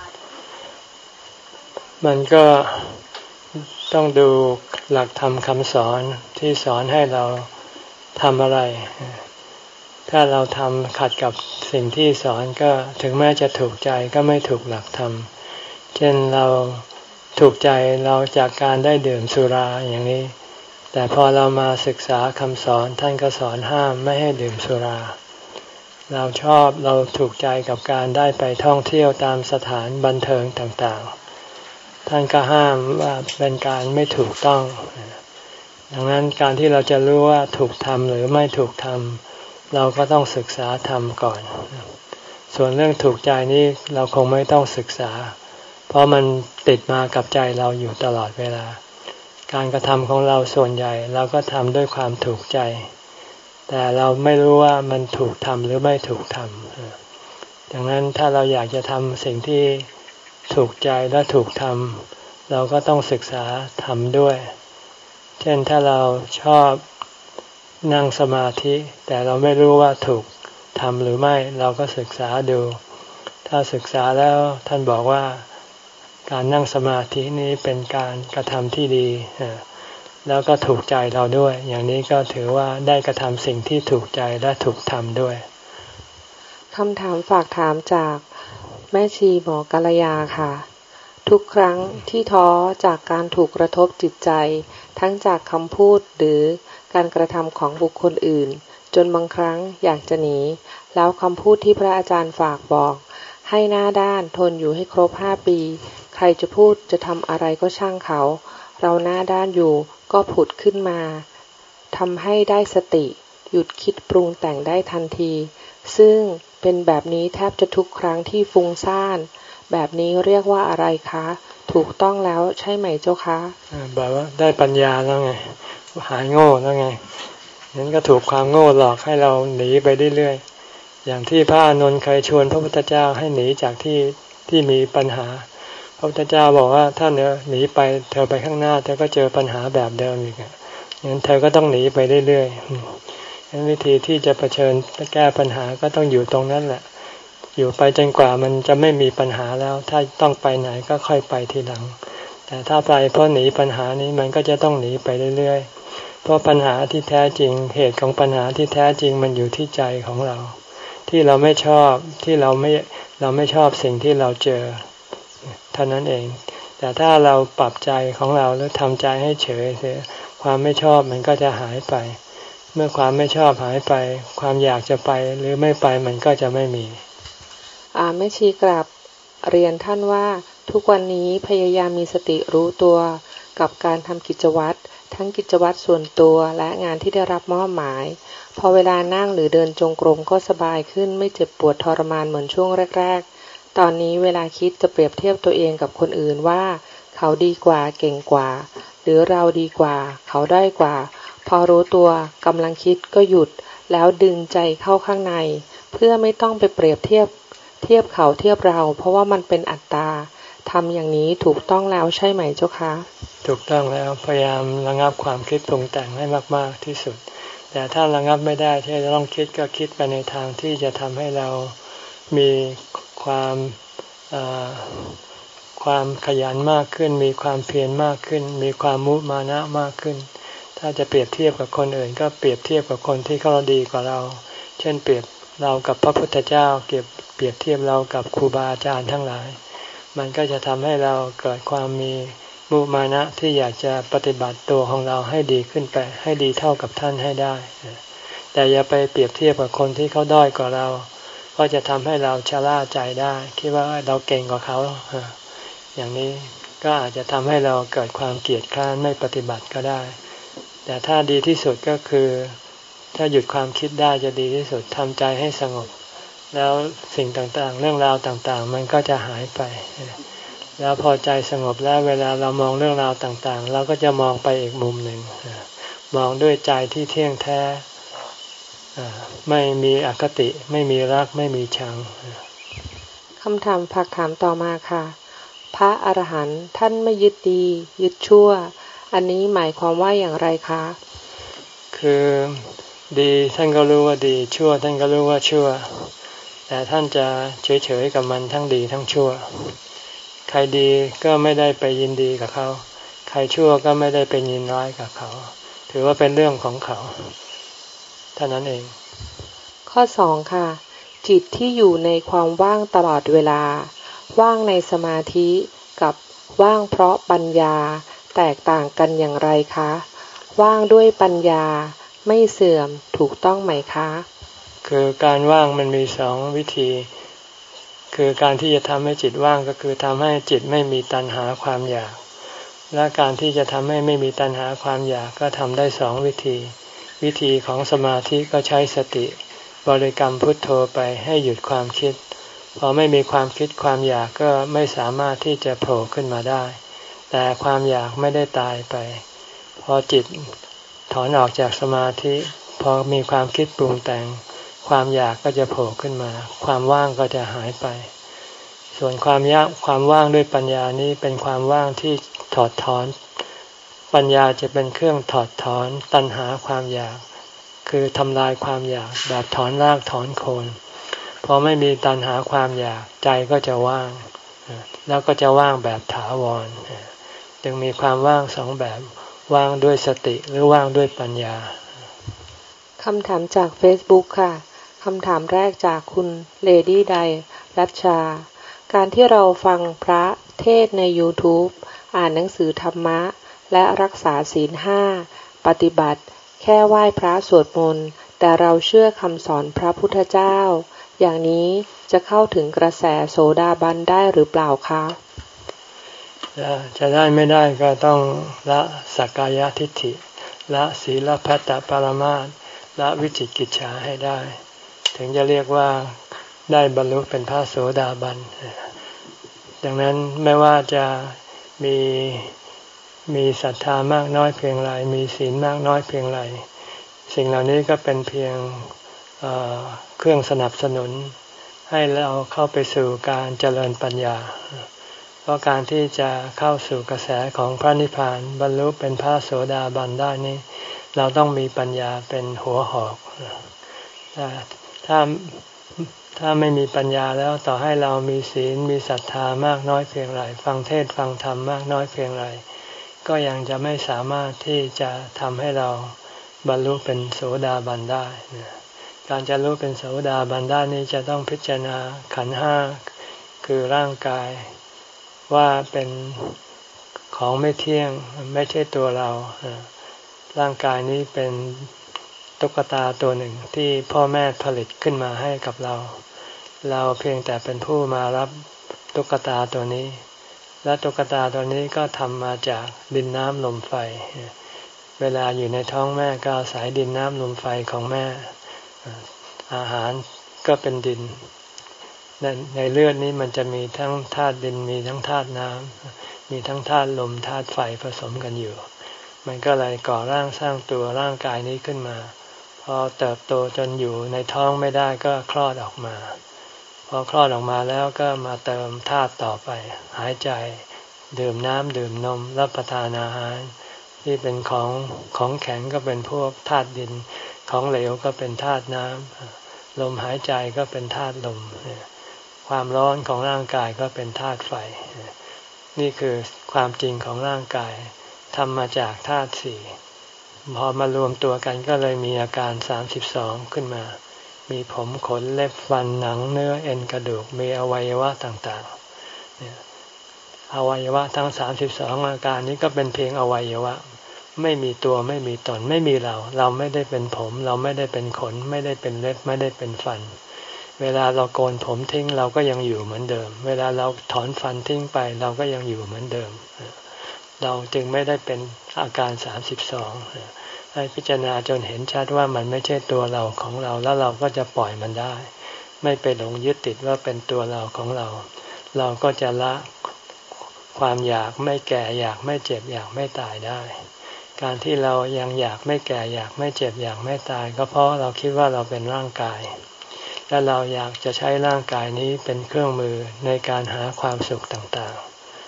มันก็ต้องดูหลักธรรมคำสอนที่สอนให้เราทำอะไรถ้าเราทำขัดกับสิ่งที่สอนก็ถึงแม้จะถูกใจก็ไม่ถูกหลักธรรมเช่นเราถูกใจเราจากการได้ดื่มสุราอย่างนี้แต่พอเรามาศึกษาคำสอนท่านก็สอนห้ามไม่ให้ดื่มสุราเราชอบเราถูกใจกับการได้ไปท่องเที่ยวตามสถานบันเทิงต่างๆท่านก็ห้ามว่าเป็นการไม่ถูกต้องดังนั้นการที่เราจะรู้ว่าถูกทำหรือไม่ถูกทำเราก็ต้องศึกษาธรรมก่อนส่วนเรื่องถูกใจนี้เราคงไม่ต้องศึกษาเพราะมันติดมากับใจเราอยู่ตลอดเวลาการกระทำของเราส่วนใหญ่เราก็ทำด้วยความถูกใจแต่เราไม่รู้ว่ามันถูกทำหรือไม่ถูกทำดังนั้นถ้าเราอยากจะทำสิ่งที่ถูกใจและถูกทำเราก็ต้องศึกษาทำด้วยเช่นถ้าเราชอบนั่งสมาธิแต่เราไม่รู้ว่าถูกทำหรือไม่เราก็ศึกษาดูถ้าศึกษาแล้วท่านบอกว่าการนั่งสมาธินี้เป็นการกระทำที่ดีแล้วก็ถูกใจเราด้วยอย่างนี้ก็ถือว่าได้กระทำสิ่งที่ถูกใจและถูกทำด้วยคำถามฝากถามจากแม่ชีหมอกัลยาค่ะทุกครั้งที่ท้อจากการถูกกระทบจิตใจทั้งจากคำพูดหรือการกระทำของบุคคลอื่นจนบางครั้งอยากจะหนีแล้วคำพูดที่พระอาจารย์ฝากบอกให้หน้าด้านทนอยู่ให้ครบห้าปีใครจะพูดจะทำอะไรก็ช่างเขาเราหน้าด้านอยู่ก็ผุดขึ้นมาทำให้ได้สติหยุดคิดปรุงแต่งได้ทันทีซึ่งเป็นแบบนี้แทบจะทุกครั้งที่ฟุ้งซ่านแบบนี้เรียกว่าอะไรคะถูกต้องแล้วใช่ไหมเจ้าคะแบบว่าได้ปัญญาแล้วไงหายโง่แล้วไงนั้นก็ถูกความโง่หลอกให้เราหนีไปเรื่อยๆอย่างที่พระอานนท์เคยชวนพระพุทธเจ้าให้หนีจากที่ที่มีปัญหาพระพุทธเจ้าบอกว่าถ้าเนอหนีไปเธอไปข้างหน้าเธอก็เจอปัญหาแบบเดิมอีกงั้นเธอก็ต้องหนีไปเรื่อยๆงั้นวิธีที่จะเผชิญแก้ปัญหาก็ต้องอยู่ตรงนั้นแหละอยู่ไปจนกว่ามันจะไม่มีปัญหาแล้วถ้าต้องไปไหนก็ค่อยไปทีหลังแต่ถ้าไปเพราะหนีปัญหานี้มันก็จะต้องหนีไปเรื่อยๆเพราะปัญหาที่แท้จริงเหตุของปัญหาที่แท้จริงมันอยู่ที่ใจของเราที่เราไม่ชอบที่เราไม่เราไม่ชอบสิ่งที่เราเจอเท่านั้นเองแต่ถ้าเราปรับใจของเราหรือทำใจให้เฉยเสียความไม่ชอบมันก็จะหายไปเมื่อความไม่ชอบหายไปความอยากจะไปหรือไม่ไปมันก็จะไม่มีอ่าแม่ชีกราบเรียนท่านว่าทุกวันนี้พยายามมีสติรู้ตัวกับการทำกิจวัตรทั้งกิจวัตรส่วนตัวและงานที่ได้รับมอบหมายพอเวลานั่งหรือเดินจงกรมก็สบายขึ้นไม่เจ็บปวดทรมานเหมือนช่วงแรกๆตอนนี้เวลาคิดจะเปรียบเทียบตัวเองกับคนอื่นว่าเขาดีกว่าเก่งกว่าหรือเราดีกว่าเขาได้กว่าพอรู้ตัวกำลังคิดก็หยุดแล้วดึงใจเข้าข้างในเพื่อไม่ต้องไปเปรียบเทียบเทียบเขาเทียบเราเพราะว่ามันเป็นอัตตาทำอย่างนี้ถูกต้องแล้วใช่ไหมเจ้าคะถูกต้องแล้วพยายามระงับความคิดปรุงแต่งให้มากๆที่สุดแต่ถ้าระงับไม่ได้ที่จะต้องคิดก็คิดไปในทางที่จะทำให้เรามีความความขยันมากขึ้นมีความเพียรมากขึ้นมีความมุมานะมากขึ้นถ้าจะเปรียบเทียบกับคนอื่นก็เปรียบเทียบกับคนที่เขาดีกว่าเราเช่นเปรียบเรากับพระพุทธเจ้าเก็บเปรียบเทียบเรากับครูบาอาจารย์ทั้งหลายมันก็จะทำให้เราเกิดความมีมุมานะที่อยากจะปฏิบัติตัวของเราให้ดีขึ้นไปให้ดีเท่ากับท่านให้ได้แต่อย่าไปเปรียบเทียบกับคนที่เขาด้อยกว่าเราก็จะทำให้เราชะล่าใจได้คิดว่าเราเก่งกว่าเขาอย่างนี้ก็อาจจะทำให้เราเกิดความเกลียดคร้านไม่ปฏิบัติก็ได้แต่ถ้าดีที่สุดก็คือถ้าหยุดความคิดได้จะดีที่สุดทำใจให้สงบแล้วสิ่งต่างๆเรื่องราวต่างๆมันก็จะหายไปแล้วพอใจสงบแล้วเวลาเรามองเรื่องราวต่างๆเราก็จะมองไปอีกมุมหนึ่งมองด้วยใจที่เที่ยงแท้ไม่มีอคติไม่มีรักไม่มีชังคำถามฝากถามต่อมาค่ะพระอรหันต์ท่านไม่ยึดดียึดชั่วอันนี้หมายความว่าอย่างไรคะคคือดีท่านก็รู้ว่าดีชั่วท่านก็รู้ว่าชั่วแต่ท่านจะเฉยๆกับมันทั้งดีทั้งชั่วใครดีก็ไม่ได้ไปยินดีกับเขาใครชั่วก็ไม่ได้ไปยินร้ายกับเขาถือว่าเป็นเรื่องของเขาเท่านั้นเองข้อสองค่ะจิตที่อยู่ในความว่างตลอดเวลาว่างในสมาธิกับว่างเพราะปัญญาแตกต่างกันอย่างไรคะว่างด้วยปัญญาไม่เสื่อมถูกต้องไหมคะคือการว่างมันมีสองวิธีคือการที่จะทำให้จิตว่างก็คือทำให้จิตไม่มีตัณหาความอยากและการที่จะทำให้ไม่มีตัณหาความอยากก็ทำได้สองวิธีวิธีของสมาธิก็ใช้สติบริกรรมพุทโธไปให้หยุดความคิดพอไม่มีความคิดความอยากก็ไม่สามารถที่จะโผล่ขึ้นมาได้แต่ความอยากไม่ได้ตายไปพอจิตถอนออกจากสมาธิพอมีความคิดปรุงแต่งความอยากก็จะโผล่ขึ้นมาความว่างก็จะหายไปส่วนความยากความว่างด้วยปัญญานี้เป็นความว่างที่ถอดถอนปัญญาจะเป็นเครื่องถอดถอนตัณหาความอยากคือทำลายความอยากแบบถอนรากถอนโคนพอไม่มีตัณหาความอยากใจก็จะว่างแล้วก็จะว่างแบบถาวรจึงมีความว่างสองแบบว่างด้วยสติหรือว่างด้วยปัญญาคำถามจาก Facebook ค่ะคำถามแรกจากคุณเลดี้ไดรัชชาการที่เราฟังพระเทศใน YouTube อ่านหนังสือธรรมะและรักษาศีลห้าปฏิบัติแค่ไหว้พระสวดมนต์แต่เราเชื่อคำสอนพระพุทธเจ้าอย่างนี้จะเข้าถึงกระแสโสดาบันได้หรือเปล่าคะจะได้ไม่ได้ก็ต้องละสักกายทิฏฐิละศีลพัตตปรมาสละวิจิกิจฉาให้ได้ถึงจะเรียกว่าได้บรรลุเป็นพระโสดาบันดังนั้นไม่ว่าจะมีมีศรัทธามากน้อยเพียงไรมีศีลมากน้อยเพียงไรสิ่งเหล่านี้ก็เป็นเพียง เอ่อ เครื่องสนับสนุนให้เราเข้าไปสู่การเจริญปัญญาเพราะการที่จะเข้าสู่กระแสของพระนิพพานบรรลุเป็นพระโสดาบันได้นี้เราต้องมีปัญญาเป็นหัวหอกถ้าถ้าไม่มีปัญญาแล้วต่อให้เรามีศีลมีศรัทธามากน้อยเพียงไรฟังเทศฟังธรรมมากน้อยเพียงไรก็ยังจะไม่สามารถที่จะทำให้เราบรรลุเป็นโสดาบันได้การจะรู้เป็นโสดาบันได้นี้จะต้องพิจารณาขันธ์ห้าคือร่างกายว่าเป็นของไม่เที่ยงไม่ใช่ตัวเราร่างกายนี้เป็นตุ๊กตาตัวหนึ่งที่พ่อแม่ผลิตขึ้นมาให้กับเราเราเพียงแต่เป็นผู้มารับตุ๊กตาตัวนี้และตุ๊กตาตัวนี้ก็ทำมาจากดินน้ำลมไฟเวลาอยู่ในท้องแม่ก็อาศัยดินน้ำลมไฟของแม่อาหารก็เป็นดินในในเลือดนี้มันจะมีทั้งธาตุดินมีทั้งธาตุน้ำมีทั้งธาตุลมธาตุไฟผสมกันอยู่มันก็เลยก่อร่างสร้างตัวร่างกายนี้ขึ้นมาพอเติบโตจนอยู่ในท้องไม่ได้ก็คลอดออกมาพอคลอดออกมาแล้วก็มาเติมธาตุต่อไปหายใจดื่มน้ำดื่มนมรับประทานอาหารที่เป็นของของแข็งก็เป็นพวกธาตุดินของเหลวก็เป็นธาตุน้ำลมหายใจก็เป็นธาตุลมความร้อนของร่างกายก็เป็นธาตุไฟนี่คือความจริงของร่างกายทำมาจากธาตุสี่พอมารวมตัวกันก็เลยมีอาการสามสิบสองขึ้นมามีผมขนเล็บฟันหนังเนื้อเอ็นกระดูกมีอวัยวะต่างๆอวัยวะทั้งสามสิบสองอาการนี้ก็เป็นเพียงอวัยวะไม่มีตัวไม่มีตนไม่มีเราเราไม่ได้เป็นผมเราไม่ได้เป็นขนไม่ได้เป็นเล็บไม่ได้เป็นฟันเวลาเราโกนผมทิ้งเราก็ยังอยู่เหมือนเดิมเวลาเราถอนฟันทิ้งไปเราก็ยังอยู่เหมือนเดิมเราจึงไม่ได้เป็นอาการสามสิบสองให้พิจารณาจนเห็นชัดว่ามันไม่ใช่ตัวเราของเราแล้วเราก็จะปล่อยมันได้ไม่ไปหลงยึดติดว่าเป็นตัวเราของเราเราก็จะละความอยากไม่แก่อยากไม่เจ็บอยากไม่ตายได้การที่เรายังอยากไม่แก่อยากไม่เจ็บอยากไม่ตายก็เพราะเราคิดว่าเราเป็นร่างกายและเราอยากจะใช้ร่างกายนี้เป็นเครื่องมือในการหาความสุขต่างๆ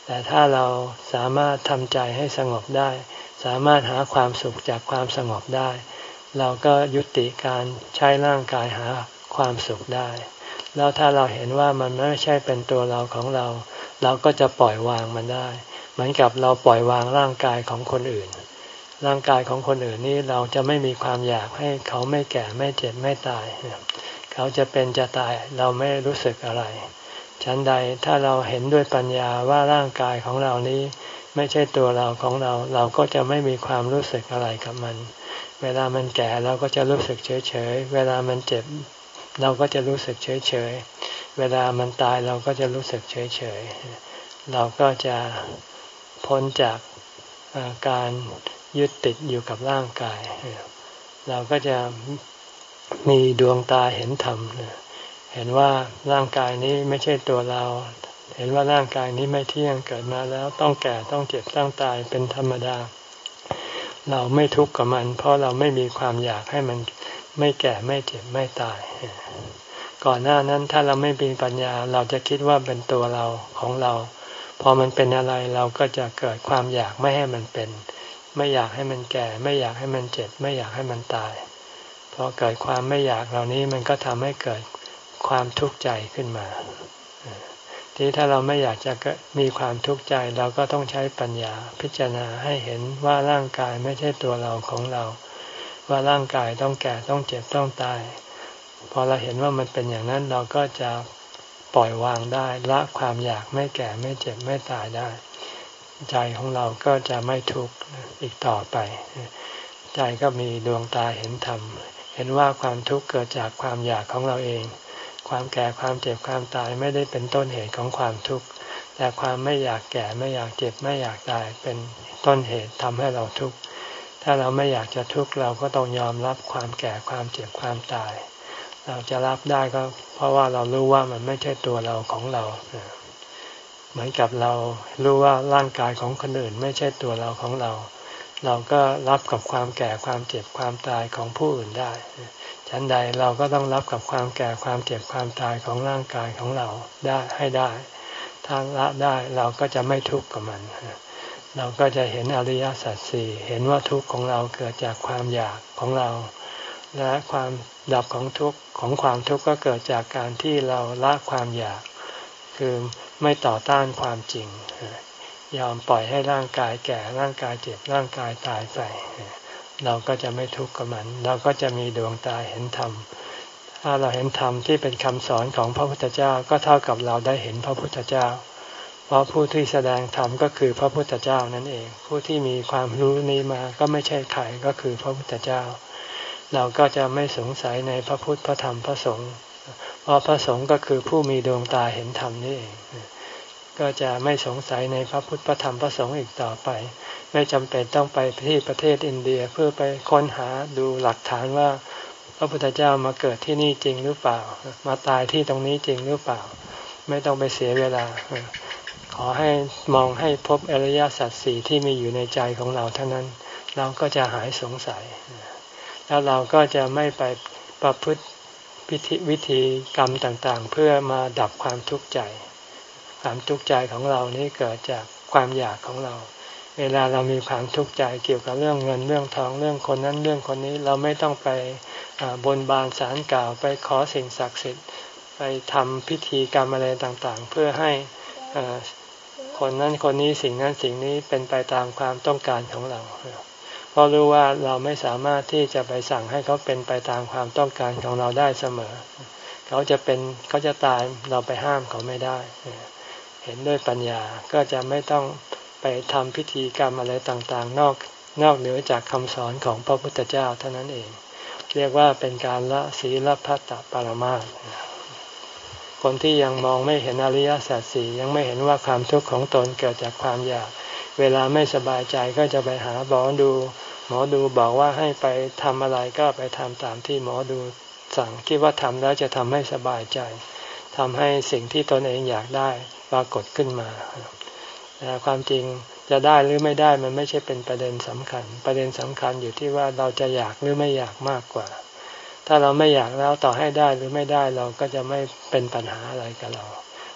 แต่ถ้าเราสามารถทำใจให้สงบได้สามารถหาความสุขจากความสงบได้เราก็ยุติการใช้ร่างกายหาความสุขได้แล้วถ้าเราเห็นว่ามันไม่ใช่เป็นตัวเราของเราเราก็จะปล่อยวางมันได้เหมือนกับเราปล่อยวางร่างกายของคนอื่นร่างกายของคนอื่นนี่เราจะไม่มีความอยากให้เขาไม่แก่ไม่เจ็บไม่ตายเขาจะเป็นจะตายเราไม่รู้สึกอะไรฉันใดถ้าเราเห็นด้วยปัญญาว่าร่างกายของเรานี้ไม่ใช่ตัวเราของเราเราก็จะไม่มีความรู้สึกอะไรกับมันเวลามันแก่เราก็จะรู้สึกเฉยเฉยเวลามันเจ็บเราก็จะรู้สึกเฉยเฉยเวลามันตายเราก็จะรู้สึกเฉยเฉยเราก็จะพ้นจากการยึดติดอยู่กับร่างกายเราก็จะมีดวงตาเห็นธรรมเห็นว่าร่างกายนี้ไม่ใช่ตัวเราเห็นว่าร่างกายนี้ไม่เที่ยงเกิดมาแล้วต้องแก่ต้องเจ็บต้องตายเป็นธรรมดาเราไม่ทุกข์กับมันเพราะเราไม่มีความอยากให้มันไม่แก่ไม่เจ็บไม่ตายก่อนหน้านั้นถ้าเราไม่มีปัญญาเราจะคิดว่าเป็นตัวเราของเราพอมันเป็นอะไรเราก็จะเกิดความอยากไม่ให้มันเป็นไม่อยากให้มันแก่ไม่อยากให้มันเจ็บไม่อยากให้มันตายพอเกิดความไม่อยากเหล่านี้มันก็ทำให้เกิดความทุกข์ใจขึ้นมาที่ถ้าเราไม่อยากจะมีความทุกข์ใจเราก็ต้องใช้ปัญญาพิจารณาให้เห็นว่าร่างกายไม่ใช่ตัวเราของเราว่าร่างกายต้องแก่ต้องเจ็บต้องตายพอเราเห็นว่ามันเป็นอย่างนั้นเราก็จะปล่อยวางได้ละความอยากไม่แก่ไม่เจ็บไม่ตายได้ใจของเราก็จะไม่ทุกข์อีกต่อไปใจก็มีดวงตาเห็นธรรมเห็นว่าความทุกข์เกิดจากความอยากของเราเองความแก่ความเจ็บความตายไม่ได้เป็นต้นเหตุของความทุกข์แต่ความไม่อยากแก่ไม่อยากเจ็บไม่อยากตายเป็นต้นเหตุทำให้เราทุกข์ถ้าเราไม่อยากจะทุกข์เราก็ต้องยอมรับความแก่ความเจ็บความตายเราจะรับได้ก็เพราะว่าเรารู้ว่ามันไม่ใช่ตัวเราของเราเหมือนกับเรารู้ว่าร่างกายของคนอื่นไม่ใช่ตัวเราของเราเราก็รับกับความแก่ความเจ็บความตายของผู้อื่นได้ฉันใดเราก็ต้องรับกับความแก่ความเจ็บความตายของร่างกายของเราได้ให้ได้ถ้าละได้เราก็จะไม่ทุกข์กับมันเราก็จะเห็นอริยสัจสี่เห็นว่าทุกข์ของเราเกิดจากความอยากของเราและความดับของทุกข์ของความทุกข์ก็เกิดจากการที่เราละความอยากคือไม่ต่อต้านความจริงยอมปล่อยให้ร่างกายแก่ร่างกายเจ็บร่างกายตายไปเราก็จะไม่ทุกข์กับมันเราก็จะมีดวงตาเห็นธรรมถ้าเราเห็นธรรมที่เป็นคำสอนของพระพุทธเจ้าก็เท่ากับเราได้เห็นพระพุทธเจ้าเพราะผู้ที่แสดงธรรมก็คือพระพุทธเจ้านั่นเองผู้ที่มีความรู้นี้มาก็ไม่ใช่ใครก็คือพระพุทธเจ้าเราก็จะไม่สงสัยในพระพุทธพระธรรมพระสงฆ์เพราะพระสงฆ์ก็คือผู้มีดวงตาเห็นธรรมนี่เองก็จะไม่สงสัยในพระพุทธพระธรรมพระสงฆ์อีกต่อไปไม่จำเป็นต้องไปที่ประเทศอินเดียเพื่อไปค้นหาดูหลักฐานว่าพระพุทธเจ้ามาเกิดที่นี่จริงหรือเปล่ามาตายที่ตรงนี้จริงหรือเปล่าไม่ต้องไปเสียเวลาขอให้มองให้พบอริยสัจสี่ที่มีอยู่ในใจของเราเท่านั้นเราก็จะหายสงสัยแล้วเราก็จะไม่ไปประพฤติพิธีวิธีกรรมต่างๆเพื่อมาดับความทุกข์ใจความทุกข์ใจของเรานี้เกิดจากความอยากของเราเวลาเรามีความทุกข์ใจเกี่ยวกับเรื่องเงินเรื่องทองเรื่องคนนั้นเรื่องคนนี้เราไม่ต้องไปบนบานศาลกล่าวไปขอสิ่งศักดิ์สิทธิ์ไปทำพิธีกรรมอะไรต่างๆเพื่อให้คนนั้นคนนี้สิ่งนั้นสิ่งนี้เป็นไปตามความต้องการของเราเพราะรู้ว่าเราไม่สามารถที่จะไปสั่งให้เขาเป็นไปตามความต้องการของเราได้เสมอเขาจะเป็นเขาจะตายเราไปห้ามเขาไม่ได้เห็นด้วยปัญญาก็จะไม่ต้องไปทำพิธีกรรมอะไรต่างๆนอกนอกเหนือจากคำสอนของพระพุทธเจ้าเท่านั้นเองเรียกว่าเป็นการละศีลพัตตปรมาสคนที่ยังมองไม่เห็นอริยสัจสี่ยังไม่เห็นว่าความทุกข์ของตนเกิดจากความอยากเวลาไม่สบายใจก็จะไปหาหมอดูหมอดูบอกว่าให้ไปทำอะไรก็ไปทำตามที่หมอดูสั่งคิดว่าทำแล้วจะทำให้สบายใจทำให้สิ่งที่ตนเองอยากได้ปรากฏขึ้นมาแต่ความจริงจะได้หรือไม่ได้มันไม่ใช่เป็นประเด็นสำคัญประเด็นสำคัญอยู่ที่ว่าเราจะอยากหรือไม่อยากมากกว่าถ้าเราไม่อยากแล้วต่อให้ได้หรือไม่ได้เราก็จะไม่เป็นปัญหาอะไรกับเรา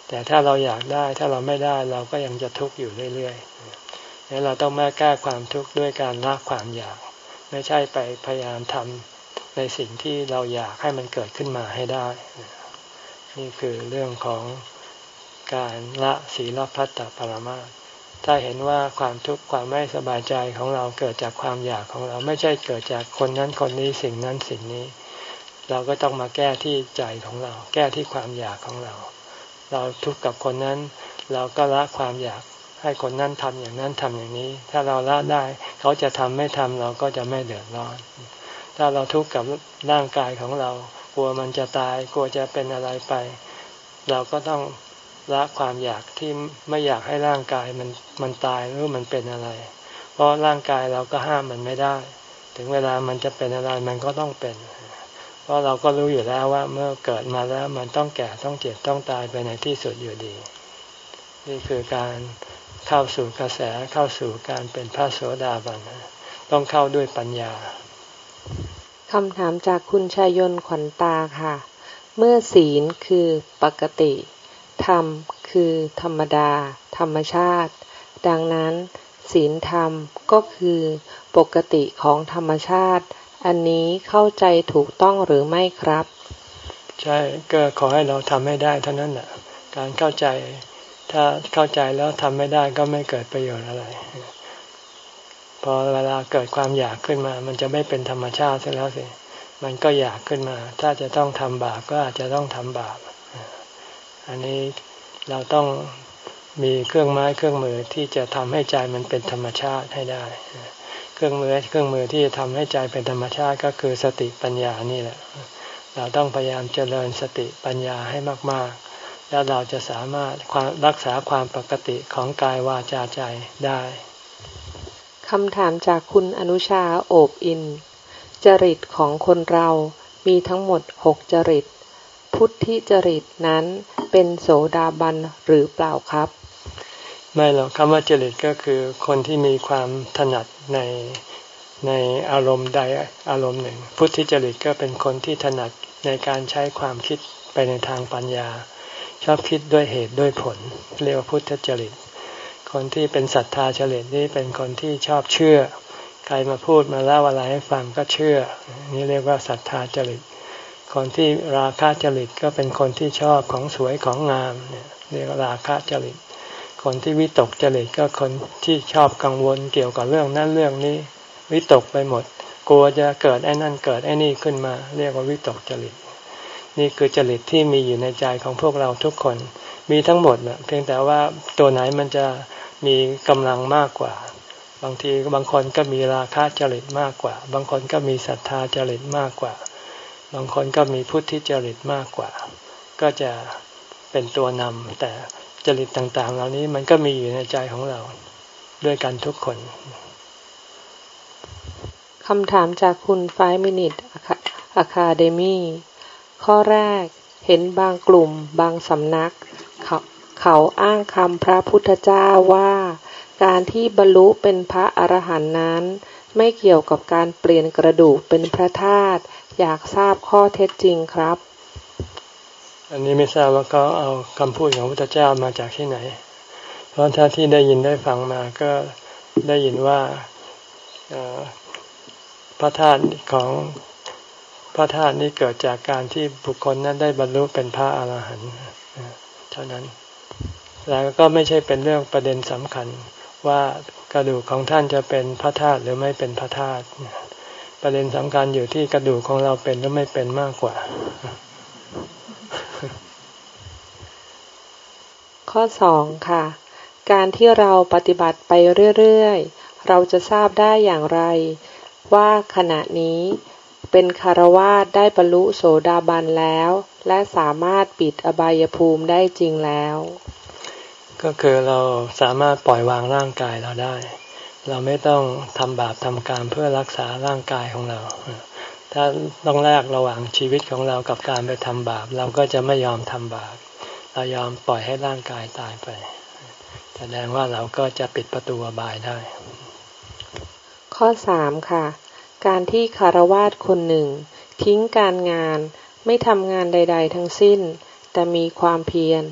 แต่ถ้าเราอยากได้ถ้าเราไม่ได้เราก็ยังจะทุกข์อยู่เรื่อยๆงั้นเราต้องมาแก้ความทุกข์ด้วยการละความอยากไม่ใช่ไปพยายามทำในสิ่งที่เราอยากให้มันเกิดขึ้นมาให้ได้นี่คือเรื่องของการละศีลพัตตปรมาสถ้าเห็นว่าความทุกข์ความไม่สบายใจของเราเกิดจากความอยากของเราไม่ใช่เกิดจากคนนั้นคนนี้สิ่งนั้นสิ่งนี้เราก็ต้องมาแก้ที่ใจของเราแก้ที่ความอยากของเราเราทุกข์กับคนนั้นเราก็ละความอยากให้คนนั้นทำอย่างนั้นทำอย่างนี้ถ้าเราละได้เขาจะทำไม่ทำเราก็จะไม่เดือดร้อนถ้าเราทุกข์กับร่างกายของเรากลัวมันจะตายกลัวจะเป็นอะไรไปเราก็ต้องละความอยากที่ไม่อยากให้ร่างกายมันมันตายหรือมันเป็นอะไรเพราะร่างกายเราก็ห้ามมันไม่ได้ถึงเวลามันจะเป็นอะไรมันก็ต้องเป็นเพราะเราก็รู้อยู่แล้วว่าเมื่อเกิดมาแล้วมันต้องแก่ต้องเจ็บต้องตายไปในที่สุดอยู่ดีนี่คือการเข้าสู่กระแสเข้าสู่การเป็นพระโสดาบันต้องเข้าด้วยปัญญาคำถามจากคุณชายนขวัญตาค่ะเมื่อศีลคือปกติธรรมคือธรรมดาธรรมชาติดังนั้นศีลธรรมก็คือปกติของธรรมชาติอันนี้เข้าใจถูกต้องหรือไม่ครับใช่ก็ขอให้เราทำให้ได้เท่านั้นแหละการเข้าใจถ้าเข้าใจแล้วทำไม่ได้ก็ไม่เกิดประโยชน์อะไรพอเวลาเกิดความอยากขึ้นมามันจะไม่เป็นธรรมชาติซะแล้วสิมันก็อยากขึ้นมาถ้าจะต้องทำบาปก็อาจจะต้องทำบาปอันนี้เราต้องมีเครื่องไม้เครื่องมือที่จะทำให้ใจมันเป็นธรรมชาติให้ได้เครื่องมือเครื่องมือที่จะทำให้ใจเป็นธรรมชาติก็คือสติปัญญานี่แหละเราต้องพยายามเจริญสติปัญญาให้มากๆแล้วเราจะสามารถรักษาความปกติของกายวาจาใจได้คำถามจากคุณอนุชาโอบอินจริตของคนเรามีทั้งหมดหกจริตพุทธิจริตนั้นเป็นโสดาบันหรือเปล่าครับไม่หรอกคำว่าจริตก็คือคนที่มีความถนัดในในอารมณ์ใดอารมณ์หนึ่งพุทธิจริตก็เป็นคนที่ถนัดในการใช้ความคิดไปในทางปัญญาชอบคิดด้วยเหตุด้วยผลเรียกว่าพุทธจริตคนที่เป็นศรัทธาจริตนี่เป็นคนที่ชอบเชื่อใครมาพูดมาเล่าอะไรให้ฟังก็เชื่อนี่เรียกว่าศรัทธาจริตคนที่ราคะจริตก็เป็นคนที่ชอบของสวยของงามเนี่ยเรียกว่าราคะจริตคนที่วิตกจริตก็คนที่ชอบกังวลเกี่ยวกับเรื่องนั้นเรื่องนี้วิตกไปหมดกลัวจะเกิดไอ้นั่นเกิดไอ้นี่ขึ้นมาเรียกว่าวิตกจริตนี่คือจริตที่มีอยู่ในใจของพวกเราทุกคนมีทั้งหมดนะเพียงแต่ว่าตัวไหนมันจะมีกำลังมากกว่าบางทีบางคนก็มีราคะจริตมากกว่าบางคนก็มีศรัทธาจริตมากกว่าบางคนก็มีพุทธิจริตมากกว่าก็จะเป็นตัวนำแต่จริตต่างๆเหล่านี้มันก็มีอยู่ในใจของเราด้วยกันทุกคนคำถามจากคุณไฟว์มินิทอะคาเดมี่ข้อแรกเห็นบางกลุ่มบางสำนักเขาเขาอ้างคำพระพุทธเจ้าว่าการที่บรรลุเป็นพระอรหันต์นั้นไม่เกี่ยวกับการเปลี่ยนกระดูกเป็นพระธาตุอยากทราบข้อเท็จจริงครับอันนี้ไม่ทราบว่าเขาเอาคำพูดของพระพุทธเจ้ามาจากที่ไหนเพราะถ้าที่ได้ยินได้ฟังมาก็ได้ยินว่าพระธาตุของพระธาตุนี้เกิดจากการที่บุคคลนั้นได้บรรลุเป็นพระอรหันต์เท่านั้นแล้วก็ไม่ใช่เป็นเรื่องประเด็นสำคัญว่ากระดูกของท่านจะเป็นพระธาตุหรือไม่เป็นพระธาตุประเด็นสำคัญอยู่ที่กระดูกของเราเป็นหรือไม่เป็นมากกว่าข้อสองค่ะการที่เราปฏิบัติไปเรื่อยๆเราจะทราบได้อย่างไรว่าขณะนี้เป็นฆราวาสได้บรรลุโสดาบันแล้วและสามารถปิดอบายภูมิได้จริงแล้วก็คือเราสามารถปล่อยวางร่างกายเราได้เราไม่ต้องทำบาปทำกรรมเพื่อรักษาร่างกายของเราถ้าต้องแลกระหว่างชีวิตของเรากับการไปทำบาปเราก็จะไม่ยอมทำบาปเรายอมปล่อยให้ร่างกายตายไปแสดงว่าเราก็จะปิดประตูอบายได้ข้อสามค่ะการที่ฆราวาสคนหนึ่งทิ้งการงานไม่ทำงานใดๆทั้งสิ้นแต่มีความเพียร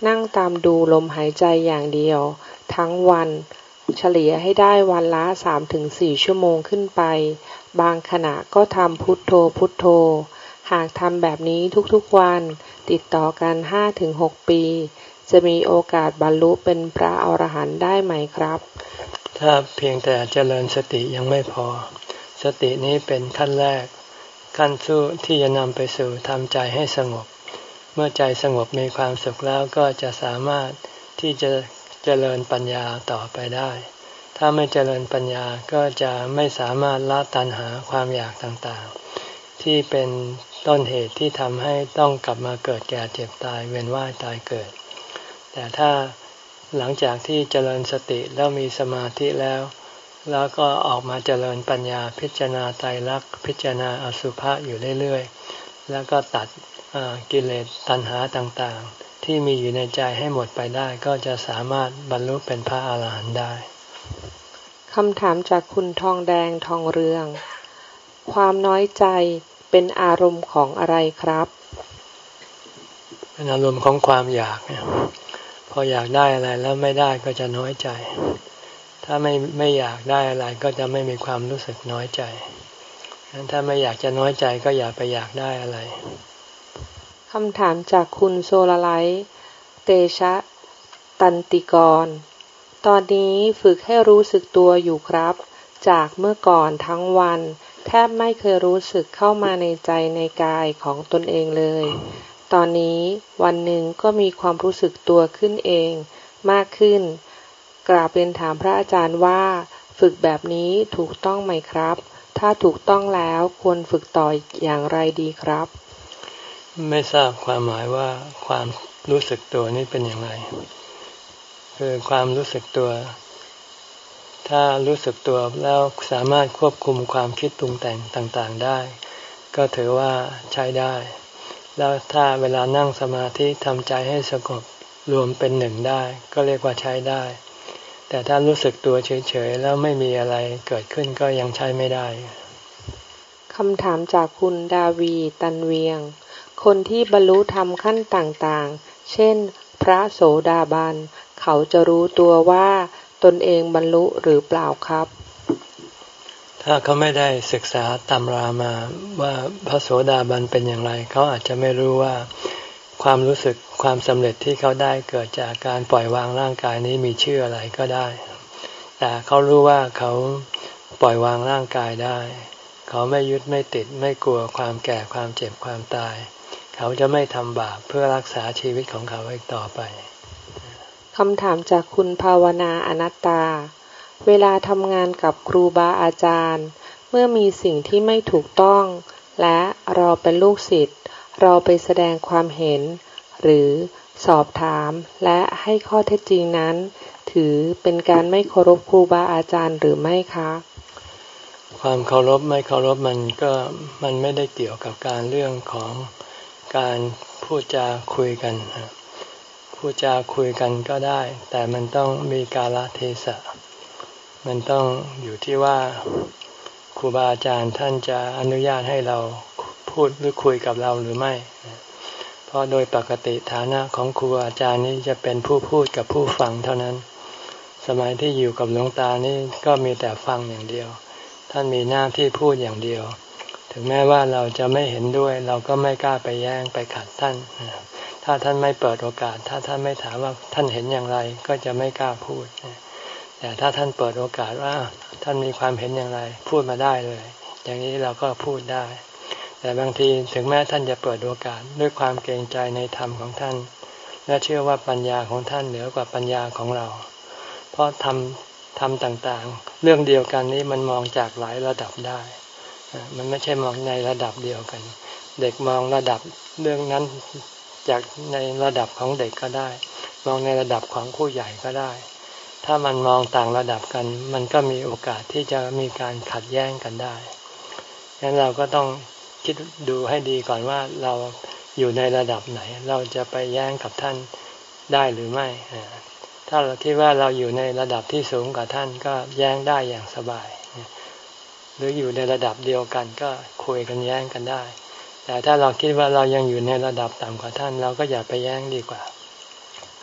นั่งตามดูลมหายใจอย่างเดียวทั้งวันเฉลี่ยให้ได้วันละ สามถึงสี่ ชั่วโมงขึ้นไปบางขณะก็ทำพุทโธพุทโธหากทำแบบนี้ทุกๆวันติดต่อกัน ห้าถึงหก ปีจะมีโอกาสบรรลุเป็นพระอรหันต์ได้ไหมครับถ้าเพียงแต่เจริญสติยังไม่พอสตินี้เป็นขั้นแรกขั้นสู้ที่จะนำไปสู่ทำใจให้สงบเมื่อใจสงบมีความสุขแล้วก็จะสามารถที่จะเจริญปัญญาต่อไปได้ถ้าไม่เจริญปัญญาก็จะไม่สามารถละตัณหาความอยากต่างๆที่เป็นต้นเหตุที่ทำให้ต้องกลับมาเกิดแก่เจ็บตายเวียนว่ายตายเกิดแต่ถ้าหลังจากที่เจริญสติแล้วมีสมาธิแล้วแล้วก็ออกมาเจริญปัญญาพิจารณาไตรลักษณ์พิจารณาอสุภะอยู่เรื่อยๆแล้วก็ตัดกิเลสตัณหาต่างๆที่มีอยู่ในใจให้หมดไปได้ก็จะสามารถบรรลุเป็นพระอาหารหันต์ได้คำถามจากคุณทองแดงทองเรืองความน้อยใจเป็นอารมณ์ของอะไรครับเป็นอารมณ์ของความอยากเนี่ยพออยากได้อะไรแล้วไม่ได้ก็จะน้อยใจถ้าไม่ไม่อยากได้อะไรก็จะไม่มีความรู้สึกน้อยใจงั้นถ้าไม่อยากจะน้อยใจก็อย่าไปอยากได้อะไรคำถามจากคุณโซลาไลท์เตชะตันติกรตอนนี้ฝึกให้รู้สึกตัวอยู่ครับจากเมื่อก่อนทั้งวันแทบไม่เคยรู้สึกเข้ามาในใจในกายของตนเองเลยตอนนี้วันหนึ่งก็มีความรู้สึกตัวขึ้นเองมากขึ้นกราบเรียนถามพระอาจารย์ว่าฝึกแบบนี้ถูกต้องไหมครับถ้าถูกต้องแล้วควรฝึกต่ออย่างไรดีครับไม่ทราบความหมายว่าความรู้สึกตัวนี่เป็นอย่างไรคือความรู้สึกตัวถ้ารู้สึกตัวแล้วสามารถควบคุมความคิดปรุงแต่งต่างๆได้ก็ถือว่าใช้ได้แล้วถ้าเวลานั่งสมาธิทำใจให้สงบรวมเป็นหนึ่งได้ก็เรียกว่าใช้ได้แต่ถ้ารู้สึกตัวเฉยๆแล้วไม่มีอะไรเกิดขึ้นก็ยังใช้ไม่ได้คำถามจากคุณดาวีตันเวียงคนที่บรรลุธรรมขั้นต่างๆเช่นพระโสดาบันเขาจะรู้ตัวว่าตนเองบรรลุหรือเปล่าครับถ้าเขาไม่ได้ศึกษาตำรามาว่าพระโสดาบันเป็นอย่างไรเขาอาจจะไม่รู้ว่าความรู้สึกความสำเร็จที่เขาได้เกิดจากการปล่อยวางร่างกายนี้มีชื่ออะไรก็ได้แต่เขารู้ว่าเขาปล่อยวางร่างกายได้เขาไม่ยึดไม่ติดไม่กลัวความแก่ความเจ็บความตายเขาจะไม่ทำบาปเพื่อรักษาชีวิตของเขาอีกต่อไปคำถามจากคุณภาวนาอนัตตาเวลาทำงานกับครูบาอาจารย์เมื่อมีสิ่งที่ไม่ถูกต้องและเราเป็นลูกศิษย์เราไปแสดงความเห็นหรือสอบถามและให้ข้อเท็จจริงนั้นถือเป็นการไม่เคารพครูบาอาจารย์หรือไม่คะความเคารพไม่เคารพมันก็มันไม่ได้เกี่ยวกับการเรื่องของการพูดจาคุยกันพูดจาคุยกันก็ได้แต่มันต้องมีกาลเทศะมันต้องอยู่ที่ว่าครูบาอาจารย์ท่านจะอนุญาตให้เราพูดหรือคุยกับเราหรือไม่เพราะโดยปกติฐานะของครูอาจารย์นี้จะเป็นผู้พูดกับผู้ฟังเท่านั้นสมัยที่อยู่กับหลวงตานี่ก็มีแต่ฟังอย่างเดียวท่านมีหน้าที่พูดอย่างเดียวถึงแม้ว่าเราจะไม่เห็นด้วยเราก็ไม่กล้าไปแย้งไปขัดท่านถ้าท่านไม่เปิดโอกาสถ้าท่านไม่ถามว่าท่านเห็นอย่างไรก็จะไม่กล้าพูดแต่ถ้าท่านเปิดโอกาสว่าท่านมีความเห็นอย่างไรพูดมาได้เลยอย่างนี้เราก็พูดได้แต่บางทีถึงแม้ท่านจะเปิดโอกาสด้วยความเกรงใจในธรรมของท่านและเชื่อว่าปัญญาของท่านเหนือกว่าปัญญาของเราเพราะทำทำต่างๆเรื่องเดียวกันนี้มันมองจากหลายระดับได้มันไม่ใช่มองในระดับเดียวกันเด็กมองระดับเรื่องนั้นจากในระดับของเด็กก็ได้มองในระดับของผู้ใหญ่ก็ได้ถ้ามันมองต่างระดับกันมันก็มีโอกาสที่จะมีการขัดแย้งกันได้งั้นเราก็ต้องคิดดูให้ดีก่อนว่าเราอยู่ในระดับไหนเราจะไปแย้งกับท่านได้หรือไม่ถ้าเราคิดว่าเราอยู่ในระดับที่สูงกว่าท่านก็แย้งได้อย่างสบายหรืออยู่ในระดับเดียวกันก็คุยกันแย้งกันได้แต่ถ้าเราคิดว่าเรายังอยู่ในระดับต่ำกว่าท่านเราก็อย่าไปแย้งดีกว่า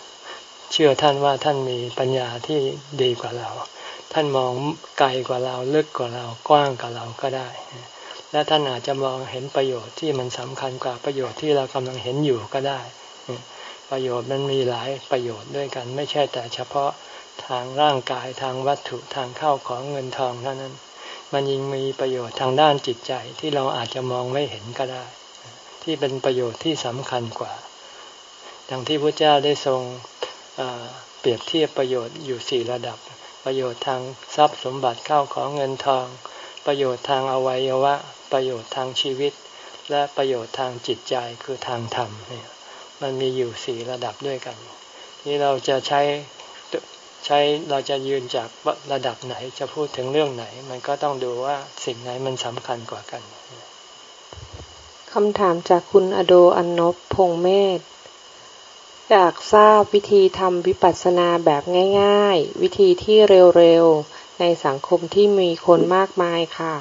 เชื่อท่านว่าท่านมีปัญญาที่ดีกว่าเราท่านมองไกลกว่าเราลึกกว่าเรากว้างกว่าเราก็ได้และท่านอาจจะมองเห็นประโยชน์ที่มันสำคัญกว่าประโยชน์ที่เรากำลังเห็นอยู่ก็ได้ประโยชน์มันมีหลายประโยชน์ด้วยกันไม่ใช่แต่เฉพาะทางร่างกายทางวัตถุทางข้าวของเงินทองเท่านั้นมันยังมีประโยชน์ทางด้านจิตใจที่เราอาจจะมองไม่เห็นก็ได้ที่เป็นประโยชน์ที่สำคัญกว่าดังที่พระเจ้าได้ทรงเปรียบเทียบประโยชน์อยู่สี่ระดับประโยชน์ทางทรัพย์สมบัติข้าวของเงินทองประโยชน์ทางอวัยวะประโยชน์ทางชีวิตและประโยชน์ทางจิตใจคือทางธรรมเนี่ยมันมีอยู่สี่ระดับด้วยกันที่เราจะใช้ใช้เราจะยืนจากระดับไหนจะพูดถึงเรื่องไหนมันก็ต้องดูว่าสิ่งไหนมันสำคัญกว่ากันคำถามจากคุณอโดอันนพพงเมธอยากทราบวิธีทำวิปัสสนาแบบง่ายๆวิธีที่เร็วๆในสังคมที่มีคนมากมายค่ะ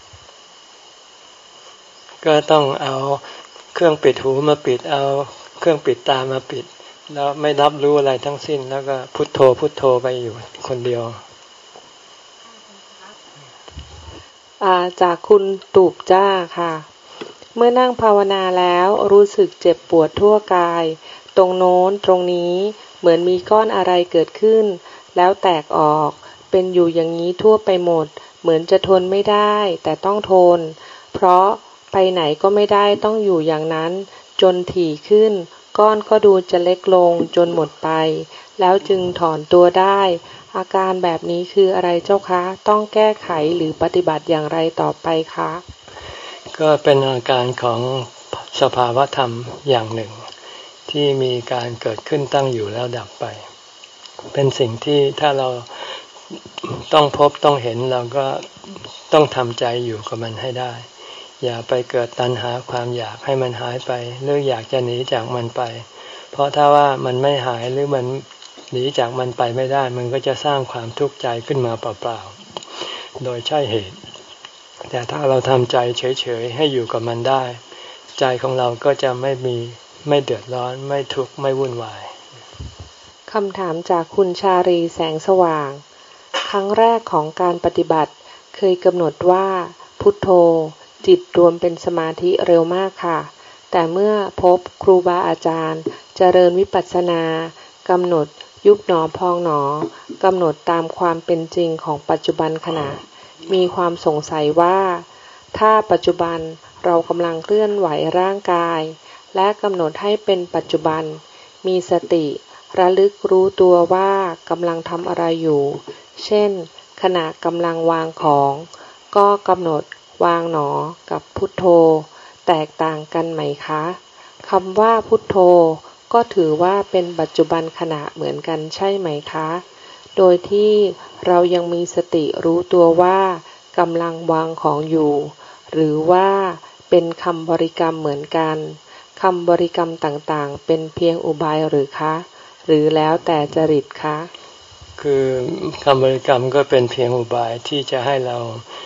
ก็ต้องเอาเครื่องปิดหูมาปิดเอาเครื่องปิดตามาปิดแล้วไม่รับรู้อะไรทั้งสิ้นแล้วก็พุทโธพุทโธไปอยู่คนเดียวอ่าจากคุณตูบจ้าค่ะเมื่อนั่งภาวนาแล้วรู้สึกเจ็บปวดทั่วกายตรงโน้นตรงนี้เหมือนมีก้อนอะไรเกิดขึ้นแล้วแตกออกเป็นอยู่อย่างนี้ทั่วไปหมดเหมือนจะทนไม่ได้แต่ต้องทนเพราะไปไหนก็ไม่ได้ต้องอยู่อย่างนั้นจนถี่ขึ้นก้อนก็ดูจะเล็กลงจนหมดไปแล้วจึงถอนตัวได้อาการแบบนี้คืออะไรเจ้าคะต้องแก้ไขหรือปฏิบัติอย่างไรต่อไปคะก็เป็นอาการของสภาวะธรรมอย่างหนึ่งที่มีการเกิดขึ้นตั้งอยู่แล้วดับไปเป็นสิ่งที่ถ้าเราต้องพบต้องเห็นเราก็ต้องทำใจอยู่กับมันให้ได้อย่าไปเกิดตัณหาความอยากให้มันหายไปหรืออยากจะหนีจากมันไปเพราะถ้าว่ามันไม่หายหรือมันหนีจากมันไปไม่ได้มันก็จะสร้างความทุกข์ใจขึ้นมาเปล่าๆโดยใช่เหตุแต่ถ้าเราทำใจเฉยๆให้อยู่กับมันได้ใจของเราก็จะไม่มีไม่เดือดร้อนไม่ทุกข์ไม่วุ่นวายคำถามจากคุณชาลีแสงสว่างครั้งแรกของการปฏิบัติเคยกำหนดว่าพุทโธจิตรวมเป็นสมาธิเร็วมากค่ะแต่เมื่อพบครูบาอาจารย์เจริญวิปัสสนากำหนดยุบหนอพองหนอกำหนดตามความเป็นจริงของปัจจุบันขณะมีความสงสัยว่าถ้าปัจจุบันเรากำลังเคลื่อนไหวร่างกายและกำหนดให้เป็นปัจจุบันมีสติระลึกรู้ตัวว่ากำลังทำอะไรอยู่เช่นขณะกำลังวางของก็กำหนดวางหนอกับพุทโธแตกต่างกันไหมคะคำว่าพุทโธก็ถือว่าเป็นปัจจุบันขณะเหมือนกันใช่ไหมคะโดยที่เรายังมีสติรู้ตัวว่ากำลังวางของอยู่หรือว่าเป็นคำบริกรรมเหมือนกันคำบริกรรมต่างๆเป็นเพียงอุบายหรือคะหรือแล้วแต่จริตคะคือคำบริกรรมก็เป็นเพียงอุบายที่จะให้เรา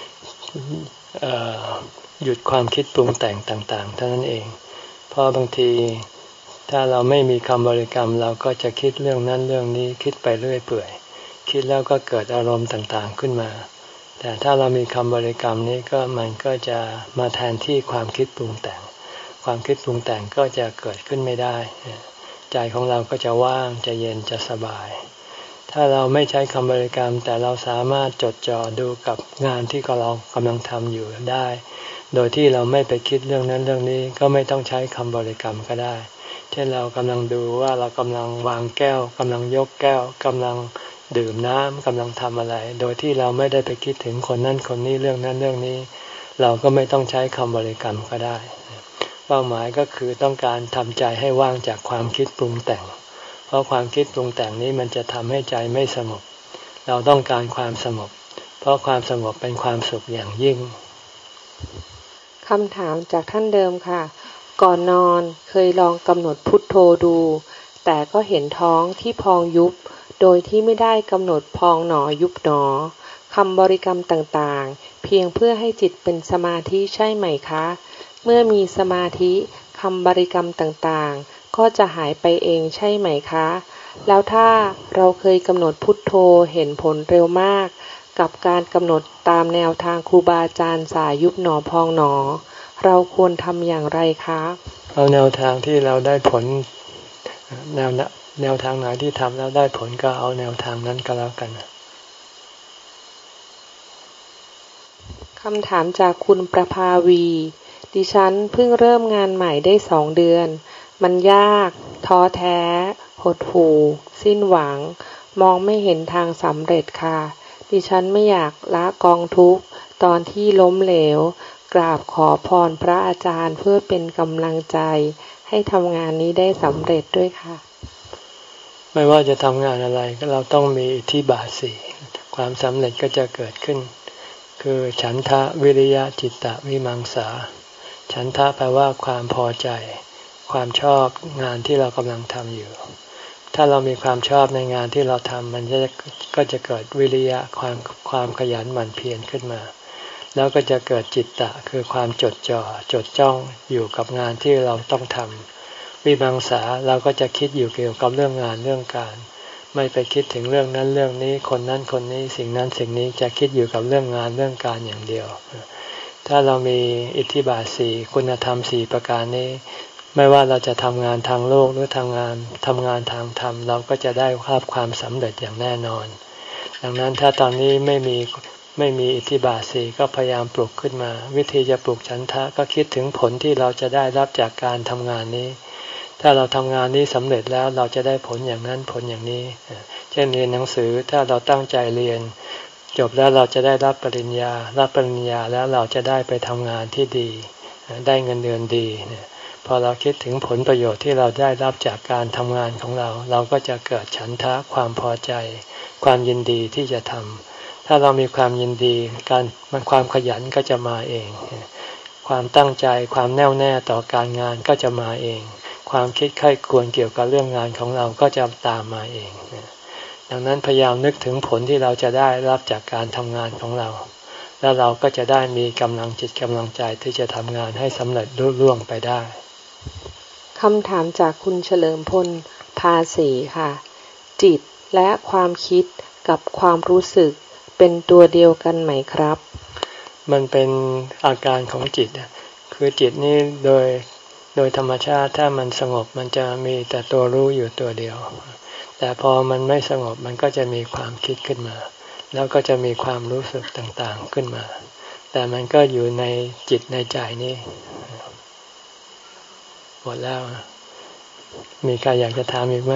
หยุดความคิดปรุงแต่งต่างๆเท่านั้นเองเพราะบางทีถ้าเราไม่มีคำบริกรรมเราก็จะคิดเรื่องนั้นเรื่องนี้คิดไปเรื่อยเปื่อยคิดแล้วก็เกิดอารมณ์ต่างๆขึ้นมาแต่ถ้าเรามีคำบริกรรมนี้ก็มันก็จะมาแทนที่ความคิดปรุงแต่งความคิดปรุงแต่งก็จะเกิดขึ้นไม่ได้ใจของเราก็จะว่างจะเย็นจะสบายถ้าเราไม่ใช้คำบริกรรมแต่เราสามารถจดจ่อดูกับงานที่เรากำลังทำอยู่ได้โดยที่เราไม่ไปคิดเรื่องนั้นเรื่องนี้ก็ไม่ต้องใช้คำบริกรรมก็ได้เช่นเรากำลังดูว่าเรากำลังวางแก้วกำลังยกแก้วกำลังดื่มน้ำกำลังทำอะไรโดยที่เราไม่ได้ไปคิดถึงคนนั้นคนนี้เรื่องนั้นเรื่องนี้เราก็ไม่ต้องใช้คำบริกรรมก็ได้เป้าหมายก็คือต้องการทำใจให้ว่างจากความคิดปรุงแต่งเพราะความคิดปรุงแต่งนี้มันจะทำให้ใจไม่สงบเราต้องการความสงบเพราะความสงบเป็นความสุขอย่างยิ่งคำถามจากท่านเดิมค่ะก่อนนอนเคยลองกำหนดพุทโธดูแต่ก็เห็นท้องที่พองยุบโดยที่ไม่ได้กำหนดพองหนอยุบหนอคำบริกรรมต่างๆเพียงเพื่อให้จิตเป็นสมาธิใช่ไหมคะเมื่อมีสมาธิคำบริกรรมต่างๆก็จะหายไปเองใช่ไหมคะแล้วถ้าเราเคยกำหนดพุทโธเห็นผลเร็วมากกับการกำหนดตามแนวทางครูบาอาจารย์สายยุบหนอพองหนอเราควรทำอย่างไรคะเอาแนวทางที่เราได้ผลแนวแนวทางไหนที่ทำแล้วได้ผลก็เอาแนวทางนั้นก็แล้วกันคำถามจากคุณประภาวีดิฉันเพิ่งเริ่มงานใหม่ได้สองเดือนมันยากท้อแท้หดหู่สิ้นหวังมองไม่เห็นทางสำเร็จค่ะดิฉันไม่อยากละกองทุกข์ตอนที่ล้มเหลวกราบขอพรพระอาจารย์เพื่อเป็นกำลังใจให้ทำงานนี้ได้สำเร็จด้วยค่ะไม่ว่าจะทำงานอะไรก็เราต้องมีอิทธิบาทสี่ความสำเร็จก็จะเกิดขึ้นคือฉันทะวิริยะจิตตะวิมังสาฉันทะแปลว่าความพอใจความชอบงานที่เรากำลังทำอยู่ถ้าเรามีความชอบในงานที่เราทำมันจะก็จะเกิดวิริยะความความขยันหมั่นเพียรขึ้นมาแล้วก็จะเกิดจิตตะคือความจดจ่อจดจ้องอยู่กับงานที่เราต้องทำวิมังสาเราก็จะคิดอยู่เกี่ยวกับเรื่องงานเรื่องการไม่ไปคิดถึงเรื่องนั้นเรื่องนี้คนนั้นคนนี้สิ่งนั้นสิ่งนี้จะคิดอยู่กับเรื่องงานเรื่องการอย่างเดียวถ้าเรามีอิทธิบาทสี่คุณธรรมสี่ประการนี้ไม่ว่าเราจะทำงานทางโลกหรือทำงานทำงานทางธรรมเราก็จะได้ภาพความสำเร็จอย่างแน่นอนดังนั้นถ้าตอนนี้ไม่มีไม่มีอิทธิบาทสี่ก็พยายามปลุกขึ้นมาวิธีจะปลุกฉันทะก็คิดถึงผลที่เราจะได้รับจากการทำงานนี้ถ้าเราทำงานนี้สำเร็จแล้วเราจะได้ผลอย่างนั้นผลอย่างนี้เช่นเรียนหนังสือถ้าเราตั้งใจเรียนจบแล้วเราจะได้รับปริญญารับปริญญาแล้วเราจะได้ไปทำงานที่ดีได้เงินเดือนดีพอเราคิดถึงผลประโยชน์ที่เราได้รับจากการทำงานของเราเราก็จะเกิดฉันทะความพอใจความยินดีที่จะทำถ้าเรามีความยินดีการมันความขยันก็จะมาเองความตั้งใจความแน่วแน่ต่อการงานก็จะมาเองความคิดใคร่ควรเกี่ยวกับเรื่องงานของเราก็จะตามมาเองดังนั้นพยายามนึกถึงผลที่เราจะได้รับจากการทำงานของเราแล้วเราก็จะได้มีกำลังจิตกำลังใจที่จะทำงานให้สำเร็จรุ่ล่วงไปได้คำถามจากคุณเฉลิมพลภาษีค่ะจิตและความคิดกับความรู้สึกเป็นตัวเดียวกันไหมครับมันเป็นอาการของจิตคือจิตนี่โดยโดยธรรมชาติถ้ามันสงบมันจะมีแต่ตัวรู้อยู่ตัวเดียวแต่พอมันไม่สงบมันก็จะมีความคิดขึ้นมาแล้วก็จะมีความรู้สึกต่างๆขึ้นมาแต่มันก็อยู่ในจิตในใจนี่หมดแล้วมีใครอยากจะถามอีกไหม